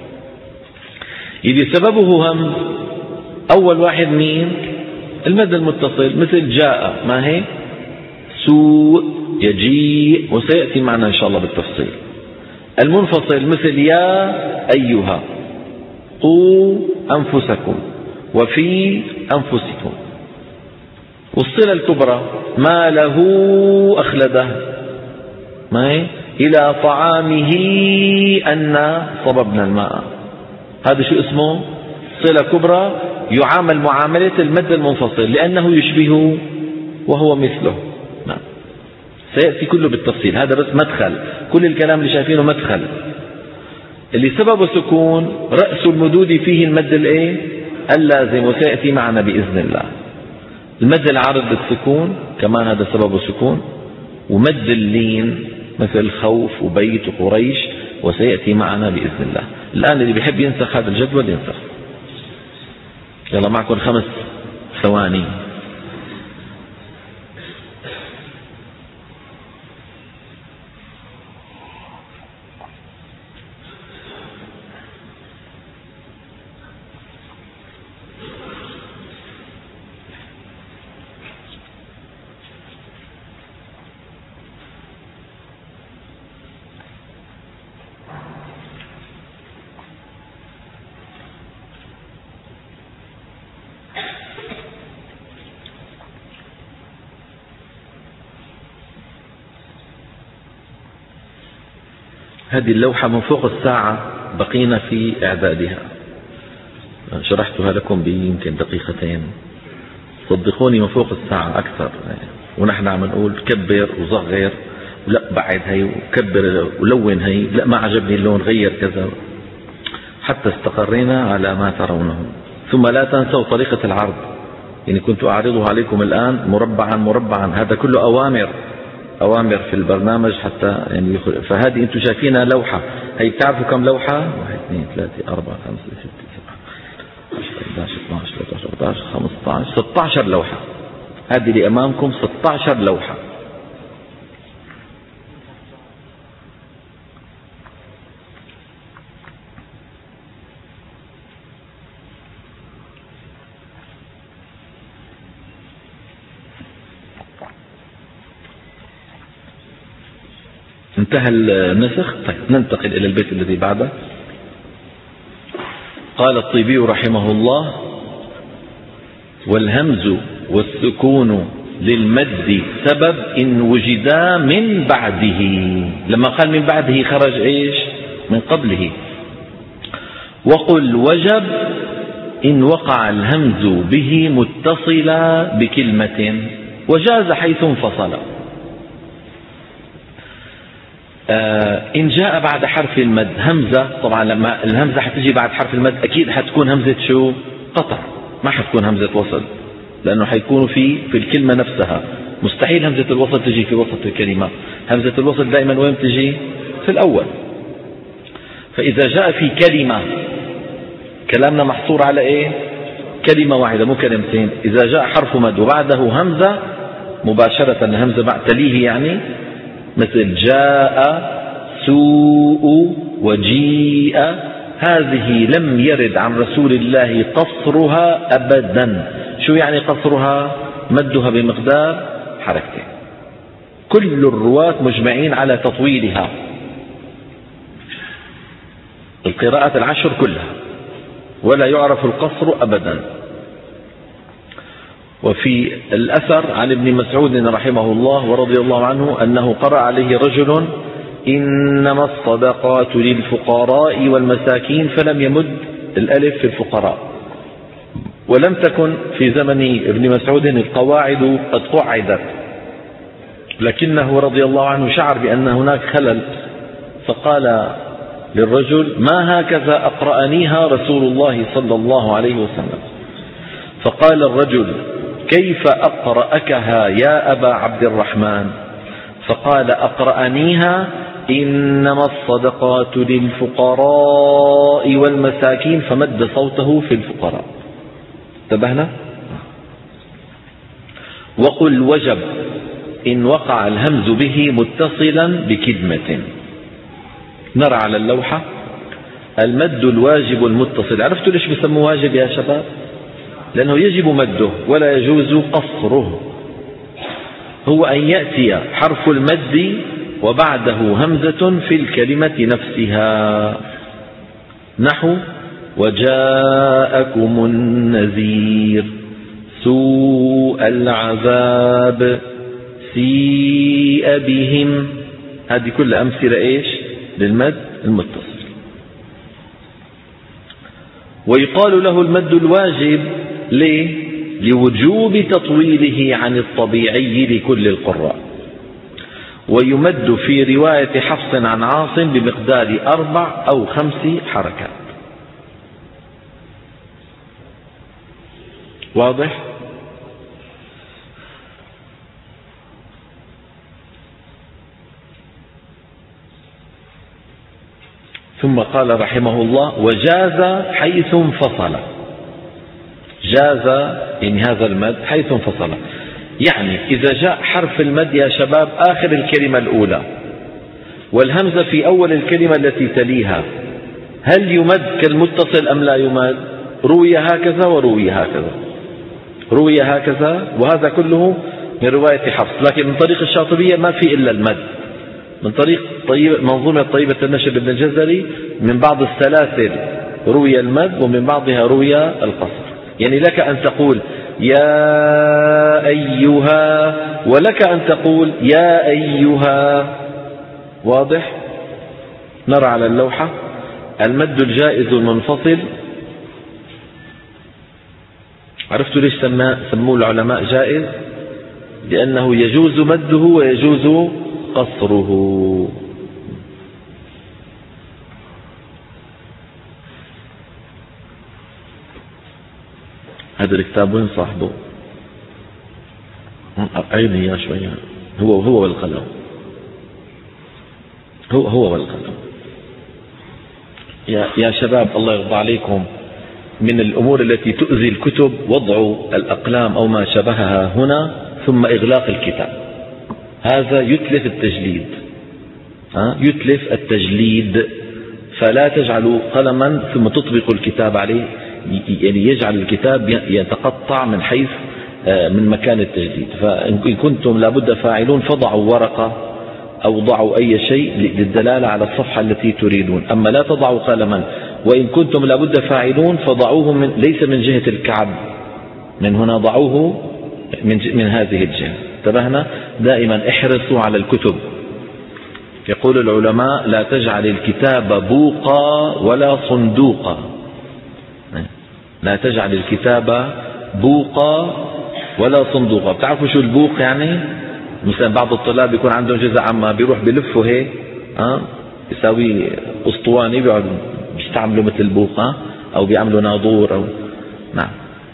S1: إذا سببه همز أول واحد مين؟ المد المتصل مثل جاء، ما هي؟ سوء، يجيء، وسيأتي معنا إن شاء الله بالتفصيل. المنفصل مثل يا أيها، قوا أنفسكم، وفي أنفسكم. والصلة الكبرى ما له أخلده، ما هي؟ إلى طعامه أن صببنا الماء. هذا شو اسمه؟ صلة كبرى يعامل معاملة المد المنفصل لأنه يشبهه وهو مثله. نعم. سيأتي كله بالتفصيل، هذا بس مدخل، كل الكلام اللي شايفينه مدخل. اللي سببه سكون رأس المدود فيه المد الايه؟ اللازم، وسيأتي معنا بإذن الله. المد العارض بالسكون كمان هذا سببه سكون، ومد اللين مثل خوف وبيت وقريش، وسيأتي معنا بإذن الله. الآن اللي بيحب ينسخ هذا الجدول ينسخ. يلا معكم 5 ثواني. هذه اللوحة من فوق الساعة بقينا في إعدادها، شرحتها لكم بيمكن دقيقتين، صدقوني من فوق الساعة أكثر. ونحن عم نقول كبر وصغر، ولا بعد هي، وكبر ولون هي، لا ما عجبني اللون غير كذا، حتى استقرينا على ما ترونه. ثم لا تنسوا طريقة العرض، يعني كنت أعرضها عليكم الآن مربعا مربعا، هذا كله أوامر في البرنامج حتى يعني فهذه أنتم شايفينها لوحة، هي بتعرفوا كم لوحة؟ 1 2 3 4 5 6 7 14 15 16 لوحة. هذه اللي أمامكم 16 لوحة. انتهى النسخ. طيب ننتقل إلى البيت الذي بعده. قال الطيبي رحمه الله: والهمز والسكون للمد سبب إن وجدا من بعده. لما قال من بعده خرج إيش؟ من قبله. وقل وجب إن وقع الهمز به متصلا بكلمة، وجاز حيث انفصل. إن جاء بعد حرف المد همزة، طبعا لما الهمزة حتجي بعد حرف المد أكيد حتكون همزة شو؟ قطع، ما حتكون همزة وصل، لأنه حيكون في الكلمة نفسها. مستحيل همزة الوصل تجي في وسط الكلمة. همزة الوصل دائما وين تجي؟ في الأول. فإذا جاء في كلمة، كلامنا محصور على إيه؟ كلمة واحدة مو كلمتين. إذا جاء حرف مد وبعده همزة مباشرة، الهمزة بعد تليه يعني، مثل جاء، سوء، وجيء، هذه لم يرد عن رسول الله قصرها أبدا. شو يعني قصرها؟ مدها بمقدار حركتين. كل الرواة مجمعين على تطويلها، القراءات العشر كلها، ولا يعرف القصر أبدا. وفي الأثر عن ابن مسعود رحمه الله ورضي الله عنه أنه قرأ عليه رجل: إنما الصدقات للفقراء والمساكين، فلم يمد الألف في الفقراء. ولم تكن في زمن ابن مسعود القواعد قد قعدت، لكنه رضي الله عنه شعر بأن هناك خلل، فقال للرجل: ما هكذا أقرأنيها رسول الله صلى الله عليه وسلم. فقال الرجل: كيف أقرأكها يا أبا عبد الرحمن؟ فقال: أقرأنيها إنما الصدقات للفقراء والمساكين، فمد صوته في الفقراء. انتبهنا؟ وقل وجب إن وقع الهمز به متصلا بكلمة. نرى على اللوحة المد الواجب المتصل. عرفتوا ليش بيسموه واجب يا شباب؟ لأنه يجب مده ولا يجوز قصره. هو أن يأتي حرف المد وبعده همزة في الكلمة نفسها، نحو وجاءكم النذير، سوء العذاب، سيء بهم. هذه كل أمثلة إيش؟ للمد المتصل. ويقال له المد الواجب ليه؟ لوجوب تطويله عن الطبيعي لكل القراء. ويمد في رواية حفص عن عاصم بمقدار 4 أو 5 حركات. واضح؟ ثم قال رحمه الله: وجاز حيث انفصل. جاز يعني هذا المد حيث انفصل، يعني إذا جاء حرف المد يا شباب آخر الكلمة الأولى والهمزة في أول الكلمة التي تليها، هل يمد كالمتصل أم لا يمد؟ روي هكذا وروي هكذا، روي هكذا، وهذا كله من رواية حفص. لكن من طريق الشاطبية ما في إلا المد. من طريق منظومة طيبة النشر ابن الجزري من بعض السلاسل روي المد ومن بعضها روي القصر. يعني لك أن تقول يا أيها، ولك أن تقول يا أيها. واضح؟ نرى على اللوحة المد الجائز المنفصل. عرفتوا ليش سموه العلماء جائز؟ لأنه يجوز مده ويجوز قصره. هذا الكتاب وين صاحبه؟ عيني يا شوية. هو والقلم، هو والقلم. يا شباب الله يرضى عليكم، من الأمور التي تؤذي الكتب وضع الأقلام أو ما شبهها هنا ثم إغلاق الكتاب. هذا يتلف التجليد، يتلف التجليد. فلا تجعلوا قلما ثم تطبقوا الكتاب عليه، يعني يجعل الكتاب يتقطع من حيث من مكان التجديد. فإن كنتم لابد فاعلون فضعوا ورقة أو ضعوا أي شيء للدلالة على الصفحة التي تريدون. أما لا تضعوا قلما. وإن كنتم لابد فاعلون فضعوه ليس من جهة الكعب، من هنا ضعوه من هذه الجهة. انتبهنا؟ دائما احرصوا على الكتب. يقول العلماء لا تجعل الكتاب بوقا ولا صندوقا. لا تجعل الكتاب بوقا ولا صندوقا. بتعرفوا شو البوق يعني؟ مثلا بعض الطلاب يكون عندهم جزء عما بيروح بلفه هيك يساوي اسطواني بيقعد بيستعملوا مثل البوق او بيعملوا ناظور او نعم.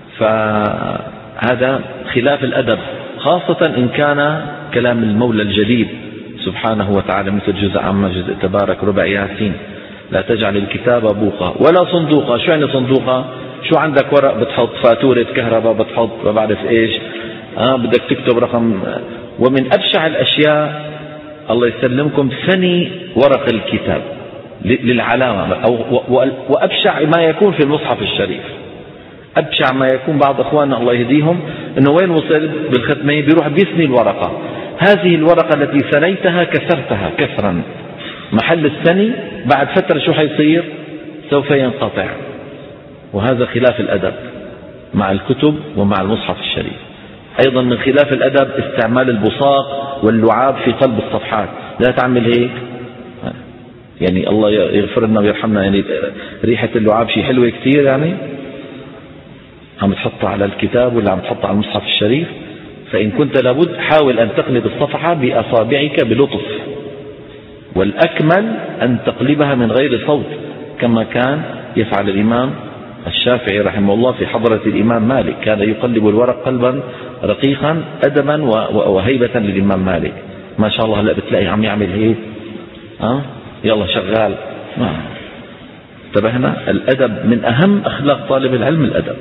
S1: فهذا خلاف الأدب، خاصة إن كان كلام المولى الجليل سبحانه وتعالى مثل جزء عما جزء تبارك ربع ياسين. لا تجعل الكتاب بوقا ولا صندوقا. شو يعني صندوقا؟ شو عندك ورق بتحط فاتورة كهرباء، بتحط ما بعرف ايش، بدك تكتب رقم. ومن أبشع الأشياء الله يسلمكم ثني ورق الكتاب للعلامة، وأبشع ما يكون في المصحف الشريف. أبشع ما يكون بعض أخواننا الله يهديهم إنه وين وصل بالختمين بيروح بيثني الورقة. هذه الورقة التي ثنيتها كسرتها كسرا، محل الثني بعد فترة شو حيصير؟ سوف ينقطع. وهذا خلاف الأدب مع الكتب ومع المصحف الشريف. أيضا من خلاف الأدب استعمال البصاق واللعاب في قلب الصفحات. لا تعمل هيك، يعني الله يغفر لنا ويرحمنا، يعني ريحة اللعاب شيء حلوة كتير، يعني عم تحطها على الكتاب ولا عم تحطها على المصحف الشريف. فإن كنت لابد حاول أن تقلب الصفحة بأصابعك بلطف، والأكمل أن تقلبها من غير صوت كما كان يفعل الإمام الشافعي رحمه الله في حضرة الإمام مالك. كان يقلب الورق قلبا رقيقا أدبا وهيبة للإمام مالك. ما شاء الله هلأ بتلاقي عم يعمل هيك يلا شغال. انتبهنا؟ الأدب من أهم أخلاق طالب العلم، الأدب.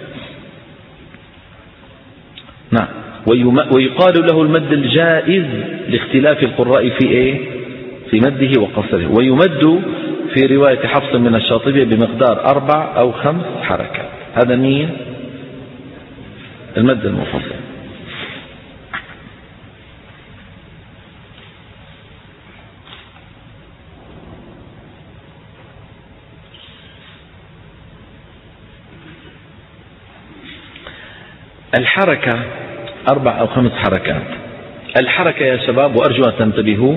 S1: نعم. ويقال له المد الجائز لاختلاف القراء في ايه؟ في مده وقصره. ويمد في رواية حفص من الشاطبية بمقدار 4 أو 5 حركات. هذا مين؟ المد المفصل. الحركة 4 أو 5 حركات. الحركة يا شباب، وأرجو أن تنتبهوا،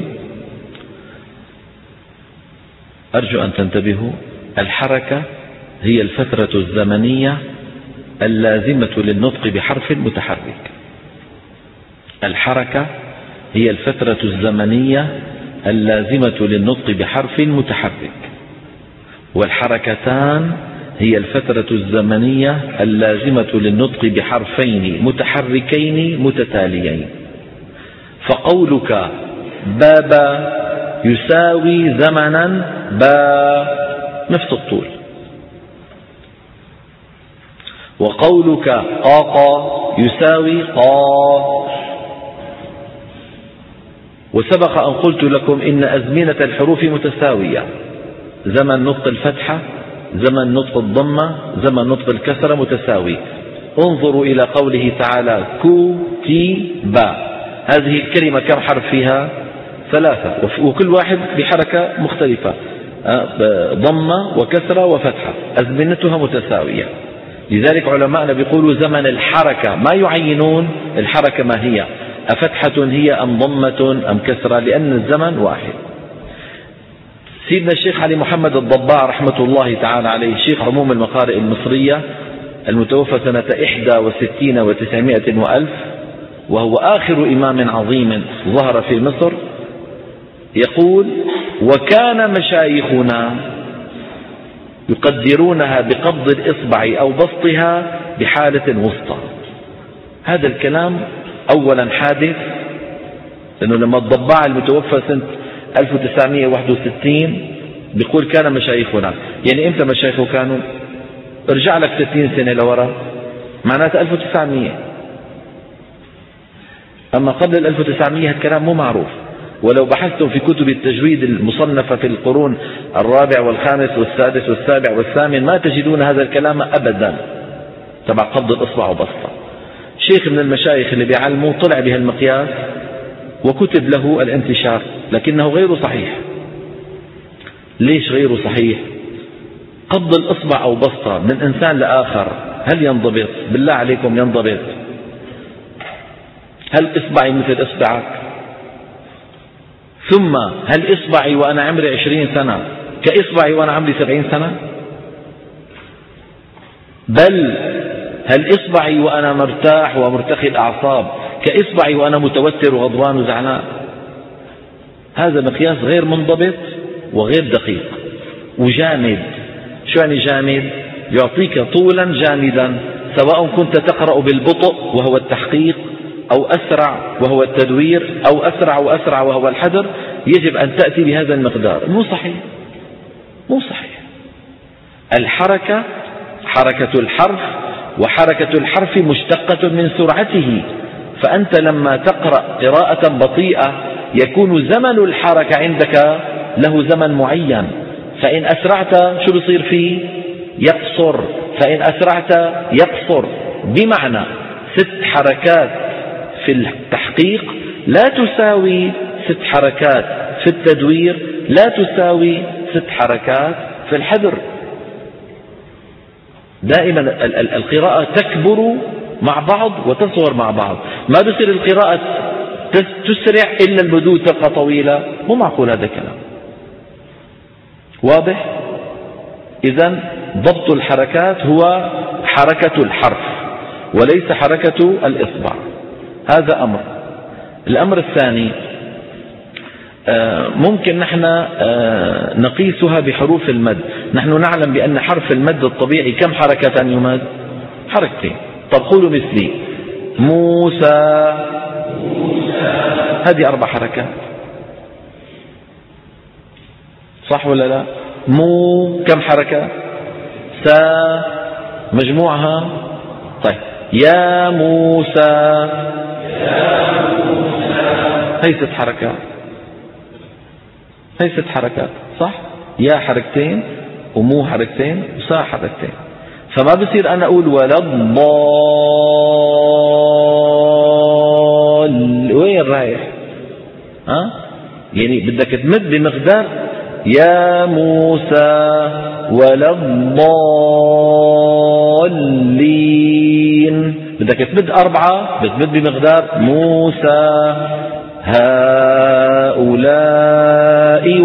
S1: الحركة هي الفترة الزمنية اللازمة للنطق بحرف متحرك. الحركة هي الفترة الزمنية اللازمة للنطق بحرف متحرك، والحركتان هي الفترة الزمنية اللازمة للنطق بحرفين متحركين متتاليين. فقولك بابا يساوي زمنا با نفس الطول، وقولك قاقا يساوي قا. وسبق أن قلت لكم إن أزمنة الحروف متساوية، زمن نطق الفتحة، زمن نطق الضمة، زمن نطق الكسرة متساوي. انظروا إلى قوله تعالى كتب. هذه الكلمة كم حرف فيها؟ 3، وكل واحد بحركة مختلفة، ضمة وكسرة وفتحة، أزمنتها متساوية. لذلك علماءنا بيقولوا زمن الحركة، ما يعينون الحركة ما هي، أفتحة هي أم ضمة أم كسرة، لأن الزمن واحد. سيدنا الشيخ علي محمد الضباع رحمة الله تعالى عليه، شيخ عموم المقارئ المصرية المتوفى سنة 61 و900 وألف، وهو آخر إمام عظيم ظهر في مصر، يقول: وكان مشايخنا يقدرونها بقبض الإصبع أو بسطها بحالة وسطى. هذا الكلام أولا حادث، لأنه لما الضباع المتوفى سنة 1961 بيقول كان مشايخنا، يعني إمتى مشايخه كانوا؟ ارجع لك 60 سنة لورا، معناته 1900. أما قبل 1900 الكلام مو معروف. ولو بحثتم في كتب التجويد المصنفة في القرون الرابع والخامس والسادس والسابع والثامن ما تجدون هذا الكلام أبدا تبع قبض الإصبع وبسطة. شيخ من المشايخ اللي بيعلموا طلع بهالمقياس وكتب له الانتشار، لكنه غير صحيح. ليش غير صحيح؟ قبض الإصبع أو بسطة من إنسان لآخر هل ينضبط؟ بالله عليكم ينضبط؟ هل إصبعي مثل إصبعك؟ ثم هل إصبعي وأنا عمري 20 سنة كإصبعي وأنا عمري 70 سنة؟ بل هل إصبعي وأنا مرتاح ومرتخي الأعصاب كإصبعي وأنا متوتر وغضبان وزعلان؟ هذا مقياس غير منضبط وغير دقيق وجامد. شو يعني جامد؟ يعطيك طولا جامدا، سواء كنت تقرأ بالبطء وهو التحقيق، أو أسرع وهو التدوير، أو أسرع وأسرع وهو الحذر، يجب أن تأتي بهذا المقدار. مو صحيح، مو صحيح. الحركة حركة الحرف، وحركة الحرف مشتقة من سرعته، فأنت لما تقرأ قراءة بطيئة يكون زمن الحركة عندك له زمن معين، فإن أسرعت شو بصير فيه؟ يقصر، فإن أسرعت يقصر. بمعنى 6 حركات في التحقيق لا تساوي 6 حركات في التدوير، لا تساوي 6 حركات في الحذر. دائما القراءة تكبر مع بعض وتصغر مع بعض. ما بصير القراءة تسرع إلا المدود تبقى طويلة، مو معقول هذا الكلام. واضح؟ إذن ضبط الحركات هو حركة الحرف وليس حركة الإصبع. هذا أمر. الأمر الثاني، ممكن نحن نقيسها بحروف المد. نحن نعلم بأن حرف المد الطبيعي كم حركة يمد؟ حركتين. طب قولوا مثلي: موسى. هذه 4 حركات، صح ولا لا؟ مو كم حركة؟ سا مجموعها. طيب يا موسى، هي 6 حركات، هي 6 حركات، صح؟ يا حركتين ومو حركتين وسا حركتين. فما بصير أنا أقول ولا الضال. وين رايح؟ يعني بدك تمد بمقدار يا موسى ولا الضالين. بدك تمد 4 بتمد بمقدار موسى هؤلاء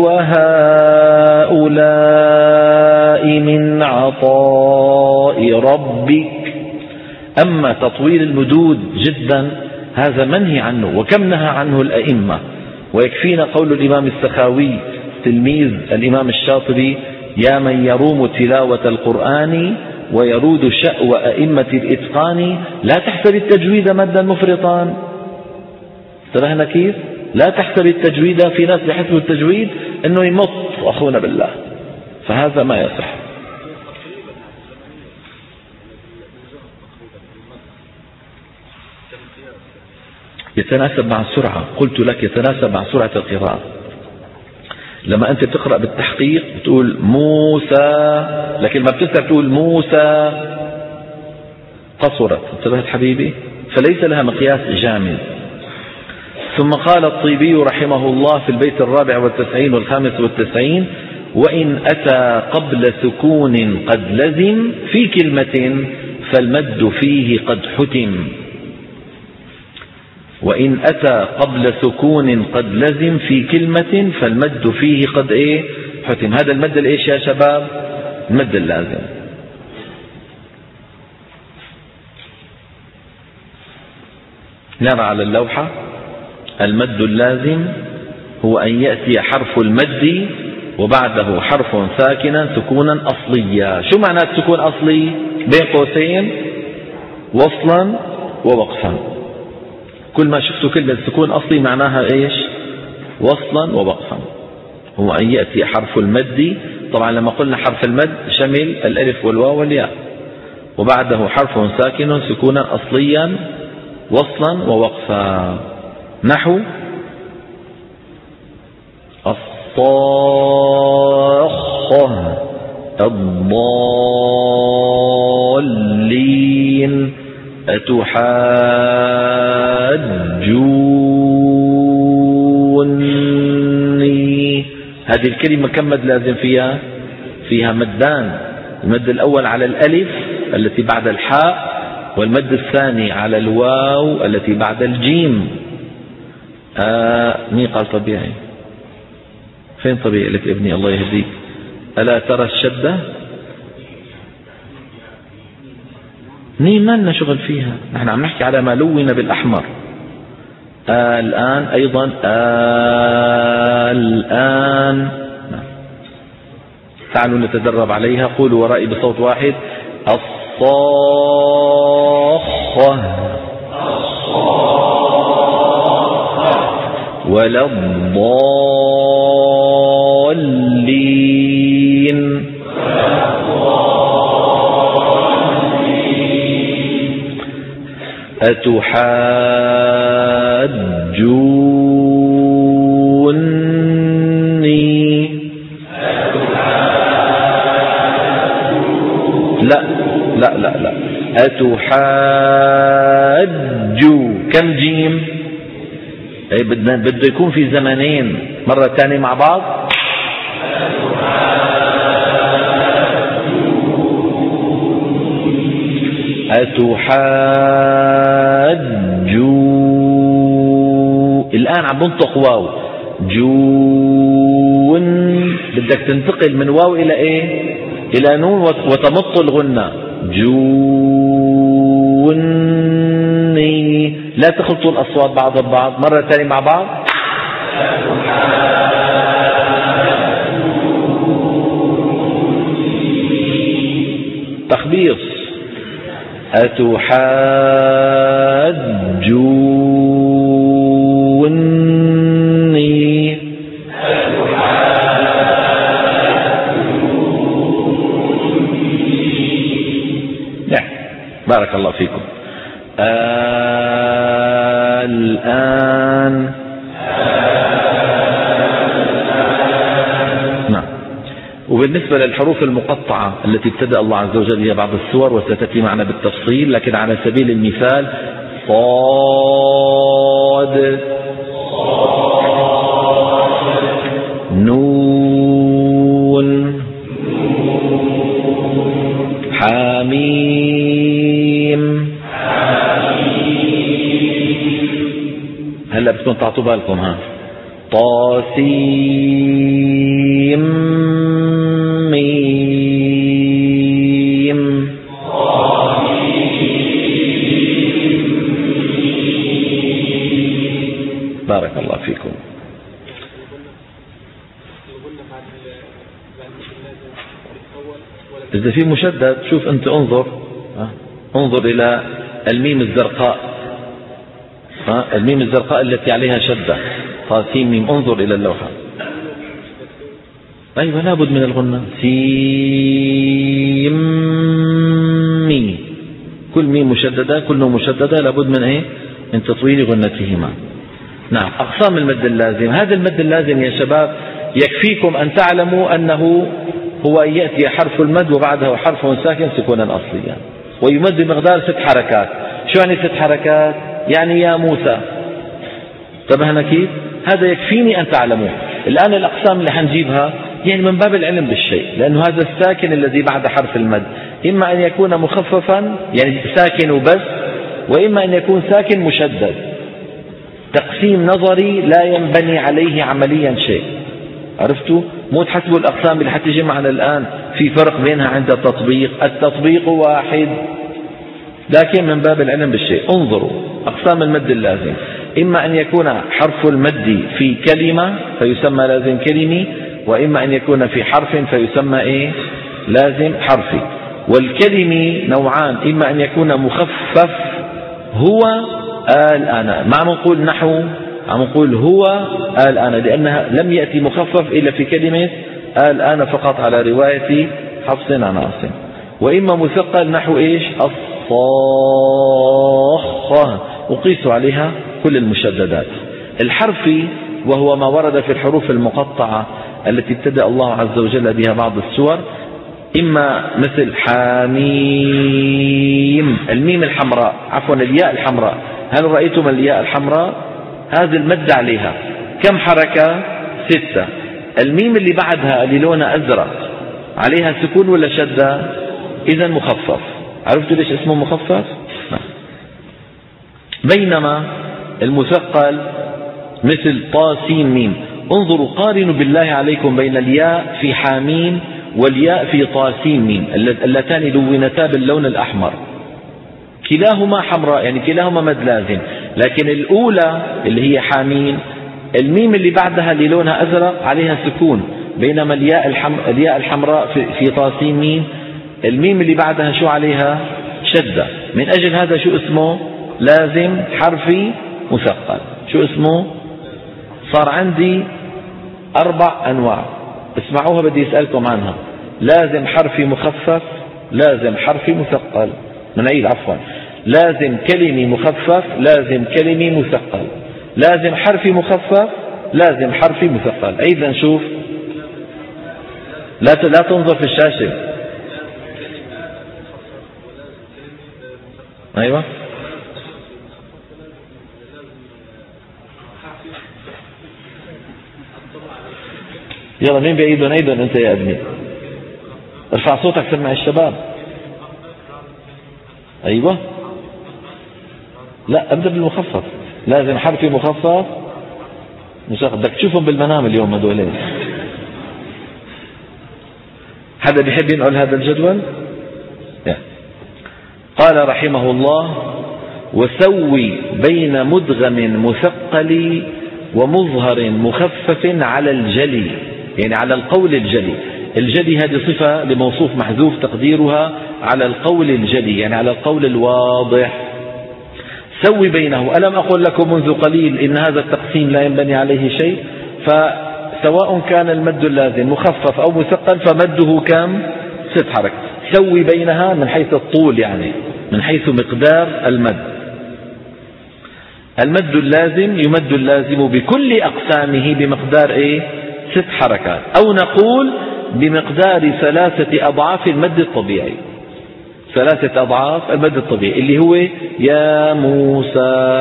S1: وهؤلاء من عطاء ربك. أما تطويل المدود جدا هذا منهي عنه، وكم نهى عنه الأئمة. ويكفينا قول الإمام السخاوي تلميذ الإمام الشاطبي: يا من يروم تلاوة القرآن ويرود شأو أئمة الإتقان، لا تحسب التجويد مدا مفرطا. انتبهنا كيف؟ لا تحسب التجويد، في ناس بيحسبوا التجويد انه يمط اخونا بالله، فهذا ما يصح. يتناسب مع السرعة. قلت لك يتناسب مع سرعة القراءة. لما أنت تقرأ بالتحقيق بتقول موسى، لكن ما بتسرع تقول موسى قصرت. انتبهت حبيبي؟ فليس لها مقياس جامد. ثم قال الطيبي رحمه الله في البيت 94 والخامس 95: وإن أتى قبل سكون قد لزم في كلمة فالمد فيه قد حتم. وإن أتى قبل سكون قد لزم في كلمة فالمد فيه قد حتم. هذا المد الإيش يا شباب؟ المد اللازم. نرى على اللوحة: المد اللازم هو أن يأتي حرف المد وبعده حرف ساكنا سكونا أصليا. شو معنى سكون أصلي؟ بين قوسين: وصلا ووقفا. كل ما شفتوا كلمة سكون أصلي معناها إيش؟ وصلا ووقفا. هو أن يأتي حرف المد. طبعا لما قلنا حرف المد شمل الألف والواو والياء، وبعده حرف ساكن سكونا أصليا وصلا ووقفا. نحو الصاخة الضالين أتحاجوني. هذه الكلمة كم مد لازم فيها؟ فيها مدان، المد الأول على الألف التي بعد الحاء، والمد الثاني على الواو التي بعد الجيم. مين قال طبيعي؟ فين طبيعي لك ابني الله يهديك؟ ألا ترى الشدة؟ ما لنا شغل فيها، نحن عم نحكي على ما لون بالأحمر. الآن أيضا الآن تعالوا نتدرب عليها. قولوا ورائي بصوت واحد: الصاخة ولا الضالين أتحاجوني. لا لا لا لا، أتحاجوا كم جيم؟ بده يكون في زمنين. مرة ثانية مع بعض: أتحاجوا. الآن عم بنطق واو جون، بدك تنتقل من واو إلى إيه؟ إلى نون وتمط الغنة جوني. لا تخلطوا الأصوات بعض ببعض. مرة ثانية مع بعض: تخبيص. أتحاجوني. نعم بارك الله فيكم. الآن نعم. وبالنسبة للحروف المقطعة التي ابتدأ الله عز وجل بها بعض السور وستأتي معنا بالتفصيل، لكن على سبيل المثال: صاد، نون، حاميم. هلا بدكم تعطوا بالكم. ها طاسيم ميم. بارك الله فيكم. إذا في مشدد شوف أنت انظر إلى الميم الزرقاء، الميم الزرقاء التي عليها شدة، طاسيم ميم. انظر إلى اللوحة. أيوة لابد من الغنة. سيم ميم، كل ميم مشددة، كل نون مشددة، لابد من إيه؟ من تطويل غنتهما. نعم. أقسام المد اللازم. هذا المد اللازم يا شباب يكفيكم أن تعلموا أنه هو أن يأتي حرف المد وبعده حرف ساكن سكونا أصليا، ويمد بمقدار 6 حركات. شو يعني 6 حركات؟ يعني يا موسى. انتبهنا كيف؟ هذا يكفيني أن تعلموه. الآن الأقسام اللي حنجيبها يعني من باب العلم بالشيء، لأنه هذا الساكن الذي بعد حرف المد إما أن يكون مخففا يعني ساكن وبس، وإما أن يكون ساكن مشدد. تقسيم نظري لا ينبني عليه عمليا شيء. عرفتوا؟ مو تحسبوا الأقسام اللي حتيجي معنا الآن في فرق بينها عند التطبيق. التطبيق واحد، لكن من باب العلم بالشيء. انظروا أقسام المد اللازم: إما أن يكون حرف المد في كلمة فيسمى لازم كلمي، وإما أن يكون في حرف فيسمى إيه؟ لازم حرفي. والكلمي نوعان: إما أن يكون مخفف هو الآن، ما عم نقول نحو، عم نقول هو الآن، لأنها لم يأتي مخفف إلا في كلمة الآن فقط على رواية حفص عن عاصم. وإما مثقل نحو إيش؟ الصاخة، وقيس عليها كل المشددات. الحرفي وهو ما ورد في الحروف المقطعة التي ابتدأ الله عز وجل بها بعض السور، إما مثل حاميم، الميم الحمراء، عفوا الياء الحمراء. هل رأيتم الياء الحمراء؟ هذا المد عليها كم حركة؟ 6. الميم اللي بعدها اللي لونها أزرق عليها سكون ولا شدة؟ إذا مخفف. عرفتوا ليش اسمه مخفف؟ بينما المثقل مثل طاسين ميم. انظروا قارنوا بالله عليكم بين الياء في حامين والياء في طاسين ميم اللتان لونتا باللون الأحمر، كلاهما حمراء، يعني كلاهما مد لازم، لكن الأولى اللي هي حامين الميم اللي بعدها اللي لونها أزرق عليها سكون، بينما الياء الحمراء في طاسين ميم الميم اللي بعدها شو عليها؟ شدة. من أجل هذا شو اسمه؟ لازم حرفي مثقل. شو اسمه؟ صار عندي 4 أنواع، اسمعوها بدي أسألكم عنها. لازم حرفي مخفف، لازم حرفي مثقل، نعيد عفوا، لازم كلمي مخفف، لازم كلمي مثقل، لازم حرفي مخفف، لازم حرفي مثقل. أيضا شوف، لا تنظر في الشاشة. أيوة يلا، مين بأيدن أيضا أنت يا ابني؟ ارفع صوتك سمع الشباب. أيوة، لا أبدأ بالمخفف، لازم حرفي مخفف بدك تشوفهم بالمنام اليوم هذولين. حدا بيحب ينقل هذا الجدول؟ قال رحمه الله: وسوي بين مدغم مثقل ومظهر مخفف على الجلي، يعني على القول الجلي. الجلي هذه صفة لموصوف محذوف تقديرها على القول الجلي، يعني على القول الواضح. سوي بينه. ألم أقل لكم منذ قليل إن هذا التقسيم لا ينبني عليه شيء؟ فسواء كان المد اللازم مخفف أو مثقل فمده كم؟ 6 حركات. سوي بينها من حيث الطول، يعني من حيث مقدار المد. المد اللازم يمد اللازم بكل أقسامه بمقدار 6 حركات، أو نقول بمقدار 3 أضعاف المد الطبيعي. 3 أضعاف المد الطبيعي اللي هو يا موسى.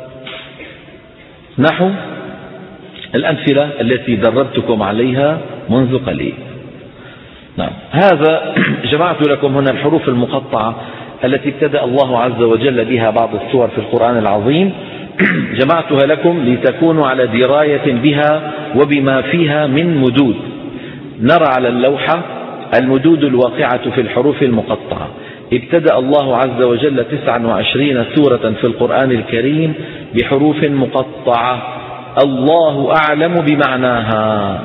S1: نحو الأمثلة التي دربتكم عليها منذ قليل. نعم، هذا جمعت لكم هنا الحروف المقطعة التي ابتدأ الله عز وجل بها بعض السور في القرآن العظيم. جمعتها لكم لتكونوا على دراية بها وبما فيها من مدود. نرى على اللوحة المدود الواقعة في الحروف المقطعة. ابتدأ الله عز وجل 29 سورة في القرآن الكريم بحروف مقطعة، الله أعلم بمعناها.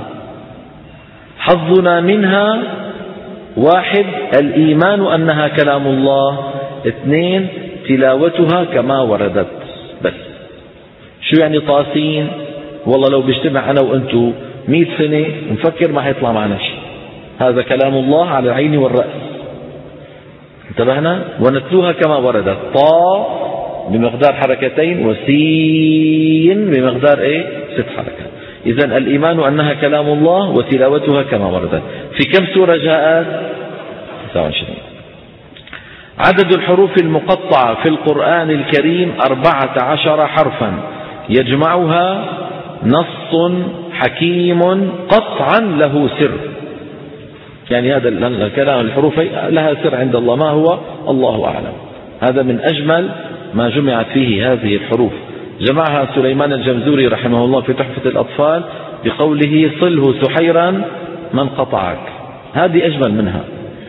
S1: حظنا منها: 1 الإيمان أنها كلام الله، 2 تلاوتها كما وردت. بس شو يعني طاسين؟ والله لو بيجتمع أنا وأنتو 100 سنة نفكر ما حيطلع معنا شيء. هذا كلام الله على العين والرأس. انتبهنا؟ ونتلوها كما وردت. طا بمقدار 2 وسين بمقدار 6 حركات. إذن الإيمان أنها كلام الله وتلاوتها كما وردت. في كم سورة جاءت؟ 29. عدد الحروف المقطعة في القرآن الكريم 14 حرفا، يجمعها نص حكيم قطعا له سر. يعني هذا الكلام الحروف لها سر عند الله، ما هو؟ الله أعلم. هذا من أجمل ما جمعت فيه هذه الحروف. جمعها سليمان الجمزوري رحمه الله في تحفة الأطفال بقوله: صله سحيرا من قطعك. هذه أجمل منها.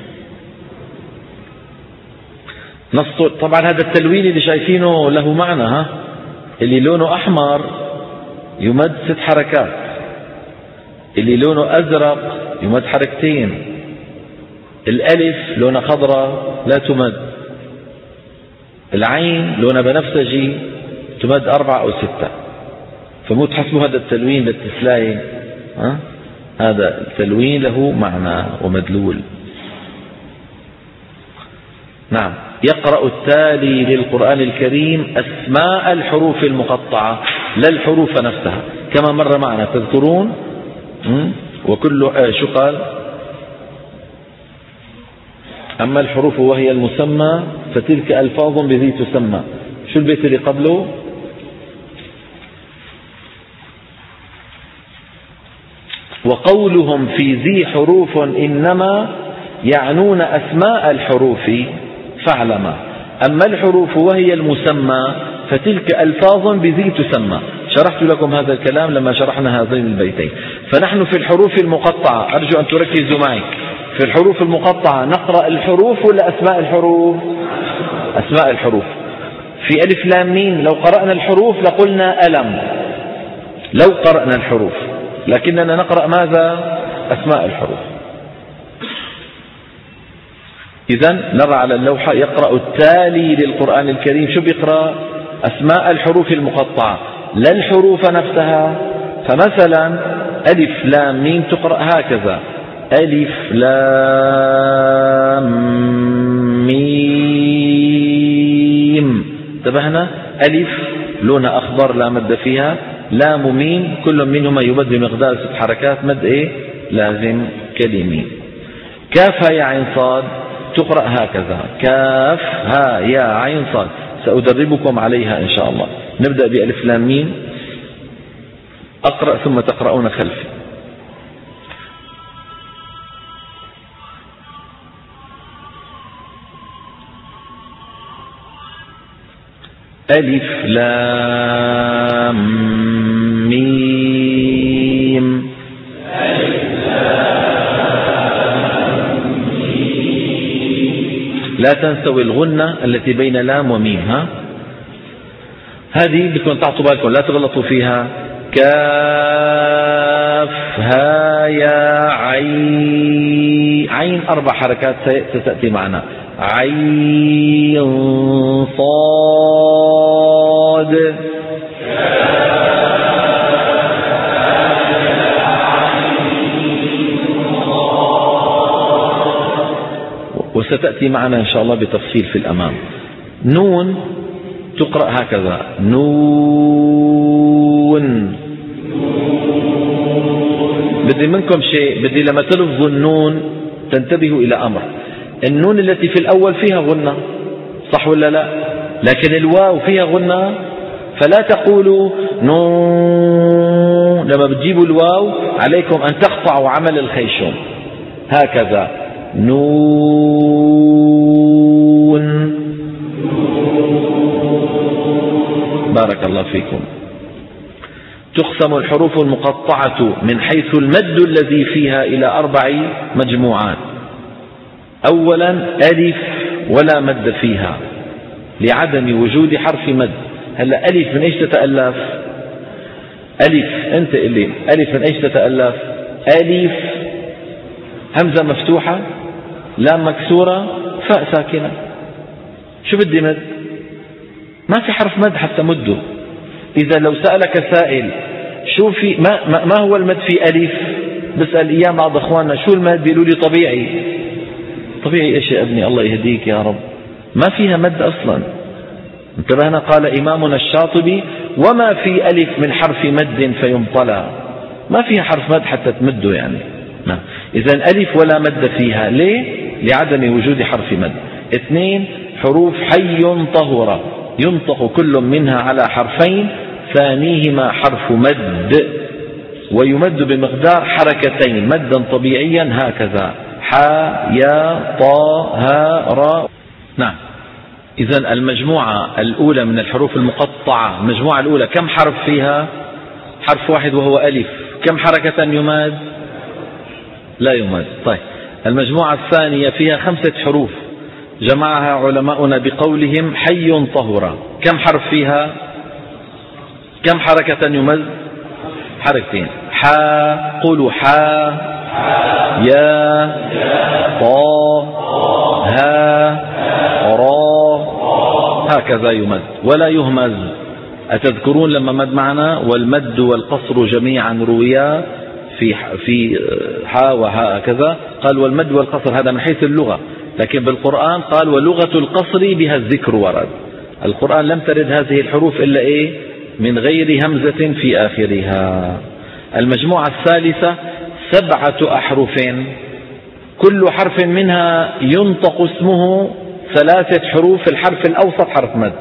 S1: طبعا هذا التلوين اللي شايفينه له معنى، ها؟ اللي لونه أحمر يمد 6 حركات، اللي لونه أزرق يمد 2 حركات، الألف لونها خضراء لا تمد، العين لونها بنفسجي تمد 4 أو 6. فمو تحسبوا هذا التلوين للتسلاية، هذا التلوين له معنى ومدلول. نعم، يقرأ التالي للقرآن الكريم أسماء الحروف المقطعة لا الحروف نفسها، كما مر معنا تذكرون. وكل شو قال؟ أما الحروف وهي المسمى فتلك ألفاظ بذي تسمى. شو البيت اللي قبله؟ وقولهم في ذي حروف إنما يعنون أسماء الحروف فاعلما، أما الحروف وهي المسمى فتلك ألفاظ بذي تسمى. شرحت لكم هذا الكلام لما شرحنا هذين البيتين. فنحن في الحروف المقطعة، أرجو أن تركزوا معي، في الحروف المقطعة نقرأ الحروف ولا أسماء الحروف؟ أسماء الحروف. في ألف لام ميم لو قرأنا الحروف لقلنا ألم، لو قرأنا الحروف، لكننا نقرأ ماذا؟ أسماء الحروف. إذن نرى على اللوحة يقرأ التالي للقرآن الكريم. شو بيقرأ؟ أسماء الحروف المقطعة لا الحروف نفسها. فمثلا ألف لام ميم تقرأ هكذا: ألف لام ميم. انتبهنا؟ ألف لونها أخضر لا مد فيها، لام ميم كل منهما يمد بمقدار 6 حركات، مد إيه؟ لازم كلمي. كاف يا عين صاد تقرأ هكذا: كاف ها يا عين صاد. سأدربكم عليها إن شاء الله. نبدأ بألف لام ميم، أقرأ ثم تقرؤون خلفي. ألف لام ميم. لا تنسوا الغنة التي بين لام وميم. هذه بدكم تعطوا بالكم لا تغلطوا فيها. كاف ها يا عين 4 حركات ستأتي معنا. عين صاد. وستأتي معنا إن شاء الله بتفصيل في الأمام. نون تقرأ هكذا: نون. بدي منكم شيء، بدي لما تلفظوا النون تنتبهوا إلى أمر. النون التي في الأول فيها غنة، صح ولا لا؟ لكن الواو فيها غنة، فلا تقولوا نون. لما بتجيبوا الواو عليكم أن تقطعوا عمل الخيشوم هكذا: نون. بارك الله فيكم. تقسم الحروف المقطعة من حيث المد الذي فيها إلى 4 مجموعات. أولا ألف ولا مد فيها لعدم وجود حرف مد. هلا ألف من ايش تتألف؟ ألف أنت اللي ألف من ايش تتألف؟ ألف همزة مفتوحة، لام مكسورة، فاء ساكنة. شو بدي مد؟ ما في حرف مد حتى مده. إذا لو سألك سائل شو في ما هو المد في ألف، بسأل إياه بعض أخواننا شو المد، بيقولوا لي طبيعي. طبيعي إيش يا ابني؟ الله يهديك يا رب، ما فيها مد أصلا. انتبهنا؟ قال إمامنا الشاطبي: وما في ألف من حرف مد فيمطلى. ما فيها حرف مد حتى تمده يعني. إذن ألف ولا مد فيها. ليه؟ لعدم وجود حرف مد. 2 حروف حي طهرة ينطق كل منها على حرفين، ثانيهما حرف مد ويمد بمقدار حركتين مدا طبيعيا هكذا: حا يا طا ها را. نعم. إذن المجموعة الأولى من الحروف المقطعة، المجموعة الأولى كم حرف فيها؟ حرف واحد وهو ألف. كم حركة يماد؟ لا يماد. طيب المجموعة الثانية فيها 5 حروف جمعها علماؤنا بقولهم حي طهرة. كم حرف فيها؟ كم حركة يمد؟ حركتين. حا، قولوا حا، يا، طا، ها، را، هكذا يمد ولا يهمز. أتذكرون لما مد معنا والمد والقصر جميعا رويا في حا وها كذا؟ قال والمد والقصر هذا من حيث اللغة، لكن بالقرآن قال ولغة القصر بها الذكر ورد. القرآن لم ترد هذه الحروف إلا من غير همزة في آخرها. المجموعة الثالثة 7 أحرف كل حرف منها ينطق اسمه 3 حروف، الحرف الأوسط حرف مد.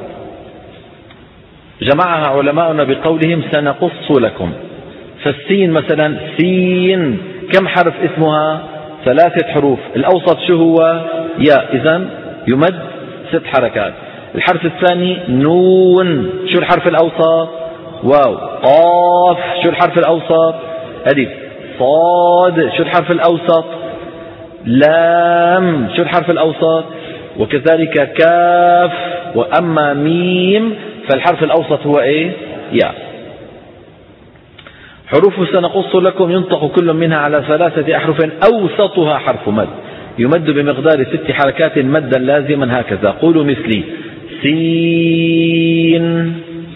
S1: جمعها علماؤنا بقولهم سنقص لكم. فالسين مثلا سين كم حرف اسمها؟ 3 حروف، الأوسط شو هو؟ ياء، إذن يمد 6 حركات. الحرف الثاني نون، شو الحرف الأوسط؟ واو. قاف، شو الحرف الأوسط؟ ألف. صاد، شو الحرف الأوسط؟ لام، شو الحرف الأوسط؟ وكذلك كاف. وأما ميم فالحرف الأوسط هو ياء. حروف سنقص لكم ينطق كل منها على 3 أحرف أوسطها حرف مد يمد بمقدار 6 حركات مدا لازما هكذا. قولوا مثلي: سين،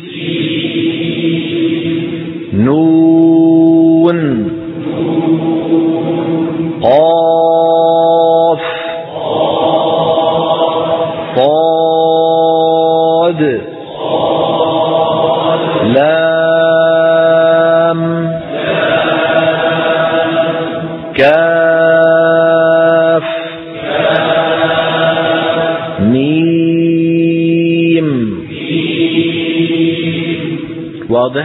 S1: نون، قاف، صاد، لام، كاف، ميم. واضح؟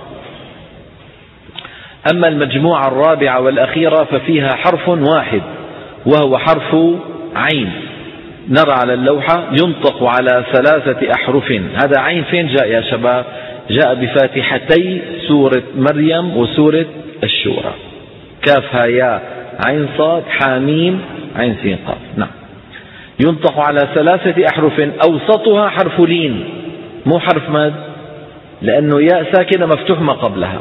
S1: أما المجموعة الرابعة والأخيرة ففيها حرف واحد وهو حرف عين. نرى على اللوحة ينطق على 3 أحرف. هذا عين فين جاء يا شباب؟ جاء بفاتحتي سورة مريم وسورة الشورى. كاف ها يا عين صاد حاميم عين سين قاف. نعم. ينطق على 3 أحرف أوسطها حرف لين، مو حرف مد، لأنه ياء ساكنة مفتوح ما قبلها.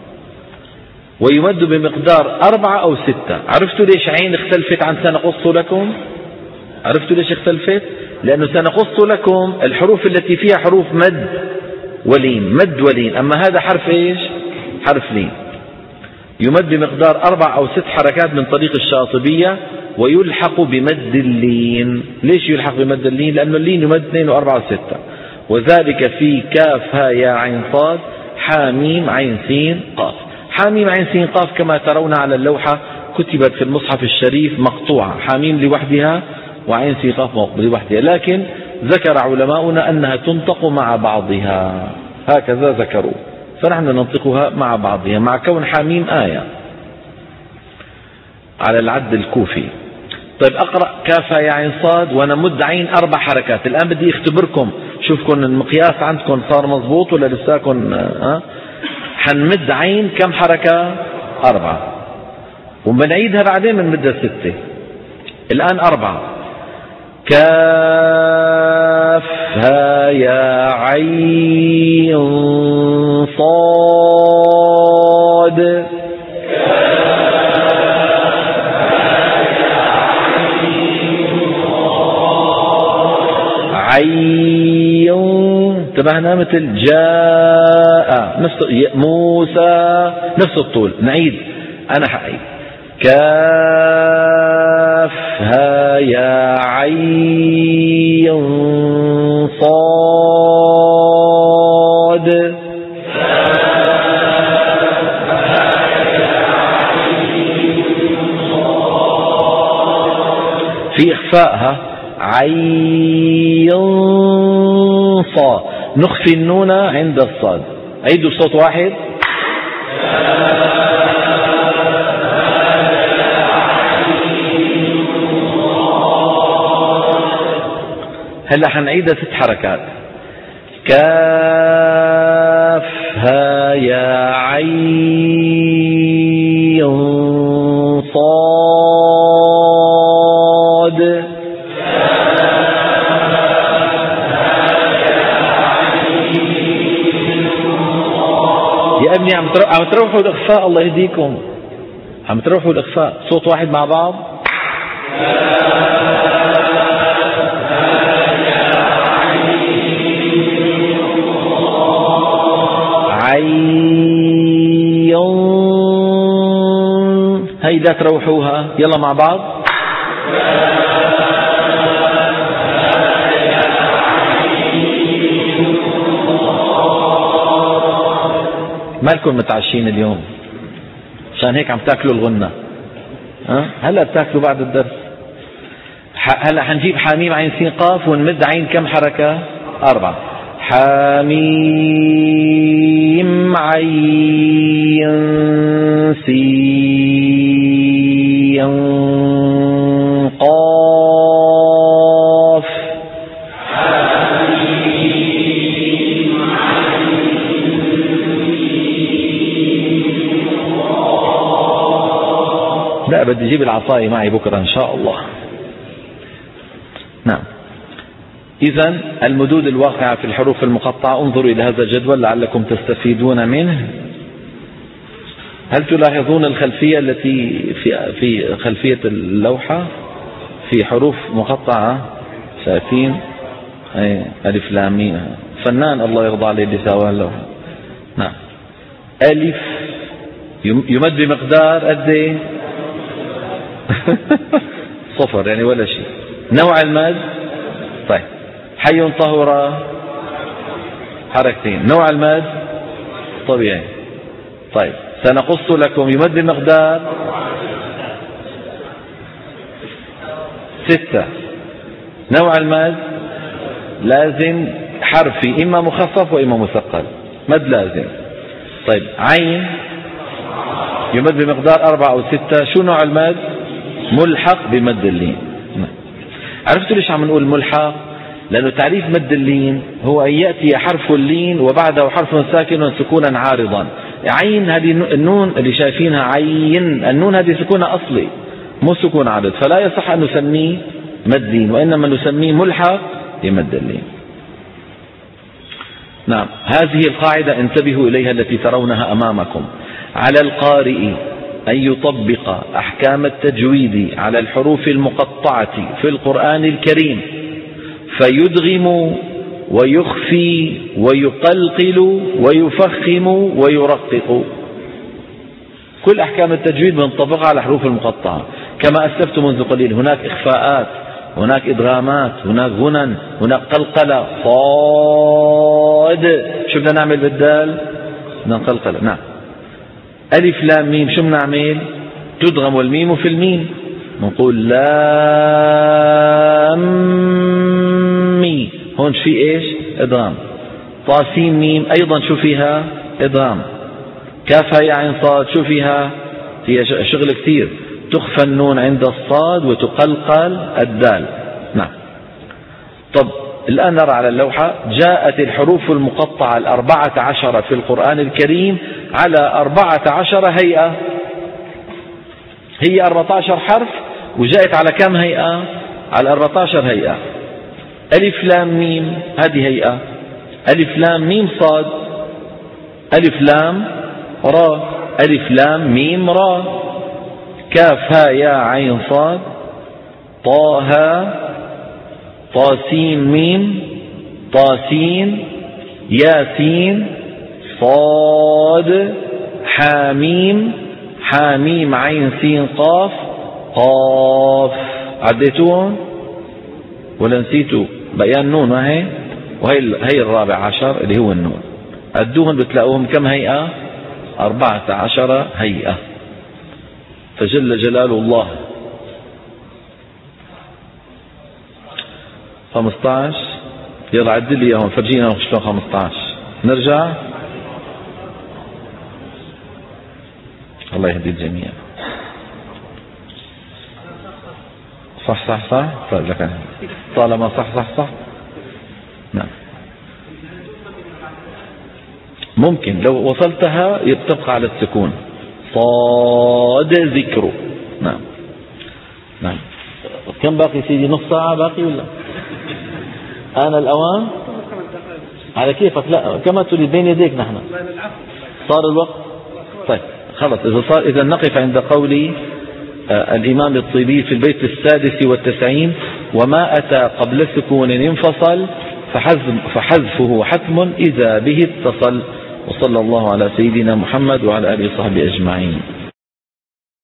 S1: ويمد بمقدار 4 أو 6. عرفتوا ليش عين اختلفت عن سنقص لكم؟ عرفتوا ليش اختلفت؟ لأنه سنقص لكم الحروف التي فيها حروف مد ولين، مد ولين، أما هذا حرف حرف لين. يمد بمقدار 4 أو 6 حركات من طريق الشاطبية ويلحق بمد اللين. ليش يلحق بمد اللين؟ لأنه اللين يمد 2 و4 و6. وذلك في كاف ها يا عين صاد حاميم عين سين قاف. حاميم عين سين قاف كما ترون على اللوحة كتبت في المصحف الشريف مقطوعة، حاميم لوحدها وعين سين قاف لوحدها، لكن ذكر علماؤنا أنها تنطق مع بعضها، هكذا ذكروا، فنحن ننطقها مع بعضها مع كون حاميم آية على العد الكوفي. طيب أقرأ كاف يا عين صاد ونمد عين 4 حركات. الآن بدي اختبركم، شوفكم المقياس عندكم صار مضبوط ولا لساكم؟ حنمد عين كم حركة؟ 4، وبنعيدها بعدين بنمدها 6. الآن 4. كاف ها يا عين صاد عين. انتبهنا مثل جاء نفس موسى نفس الطول. نعيد، أنا حعيد. كاف ها يا عين صاد في إخفاءها عين صاد. نخفي النون عند الصاد. عيدوا بصوت واحد. هلا حنعيدها 6 حركات. كاف ها يا عين صاد يا ابني عم تروحوا الإخفاء، الله يهديكم، عم تروحوا الإخفاء. صوت واحد مع بعض. عين، هيدا تروحوها، يلا مع بعض. مالكم متعشين اليوم؟ عشان هيك عم تاكلوا الغنة. هلا بتاكلوا بعد الدرس. هلا حنجيب حميم عين سين قاف ونمد عين كم حركة؟ 4. حميم عين سين قاف. لا بدي اجيب العصاية معي بكرة ان شاء الله. نعم. إذن المدود الواقعة في الحروف المقطعة، انظروا إلى هذا الجدول لعلكم تستفيدون منه. هل تلاحظون الخلفية التي في خلفية اللوحة في حروف مقطعة؟ شايفين؟ ألف لام ميم. فنان الله يرضى عليه اللي سوى اللوحة. نعم. ألف يمد بمقدار قد ايه؟ 0 يعني ولا شيء. نوع المد؟ طيب. حي طهر 2 نوع المد طبيعي. طيب سنقص لكم يمد بمقدار 6 نوع المد لازم حرفي إما مخفف وإما مثقل، مد لازم. طيب عين يمد بمقدار 4 أو 6، شو نوع المد؟ ملحق بمد اللين. عرفتوا ليش عم نقول ملحق؟ لأنه تعريف مد اللين هو أن يأتي حرف اللين وبعده حرف ساكن سكونا عارضا. عين هذه النون اللي شايفينها عين، النون هذه سكونها أصلي مو سكون عارض، فلا يصح أن نسميه مد لين، وإنما نسميه ملحق بمد اللين. نعم. هذه القاعدة انتبهوا إليها التي ترونها أمامكم. على القارئ أن يطبق أحكام التجويد على الحروف المقطعة في القرآن الكريم، فيدغم ويخفي ويقلقل ويفخم ويرقق. كل أحكام التجويد بنطبقها على الحروف المقطعة. كما أسلفت منذ قليل، هناك إخفاءات، هناك إدغامات، هناك غنن، هناك قلقلة. صاد شو بدنا نعمل بالدال؟ بدنا نقلقلة. نعم. ألف لام ميم شو بنعمل؟ تدغم الميم في الميم، نقول لام مي، هون في ايش؟ ادغام. طاسين ميم ايضا شو فيها؟ ادغام. كافها يا عين صاد شو فيها؟ فيها شغل كثير، تخفى النون عند الصاد وتقلقل الدال. نعم. طب الآن نرى على اللوحة، جاءت الحروف المقطعة 14 في القرآن الكريم على 14 هيئة. هي 14 حرف وجاءت على كم هيئة؟ على 14 هيئة. ألف لام ميم هذه هيئة، ألف لام ميم صاد، ألف لام را، ألف لام ميم را، كاف ها يا عين صاد، طه طاسين ميم، طاسين ياسين، صاد حاميم، حاميم عين سين قاف، قاف. عديتوهم ولا نسيتوا؟ بيان نون ما هي، وهي 14 اللي هو النون. عدوهم بتلاقوهم كم هيئة؟ 14 هيئة. فجل جلال الله. 15 يلا عدل لي اياهم، فرجينا شلون 15. نرجع. الله يهدي الجميع. صح صح صح. طيب لك طالما صح صح صح. نعم. ممكن لو وصلتها يبتبقى على السكون. صاد ذكره. نعم. نعم. كم باقي سيدي؟ نص ساعة باقي ولا؟ أنا الأوان على كيفك. لا كما تريد، بين يديك نحن. صار الوقت. طيب خلص. إذا نقف عند قول الإمام الطيبي في البيت 96، وما أتى قبل سكون انفصل فحذفه حتم إذا به اتصل. وصلى الله على سيدنا محمد وعلى آله وصحبه أجمعين.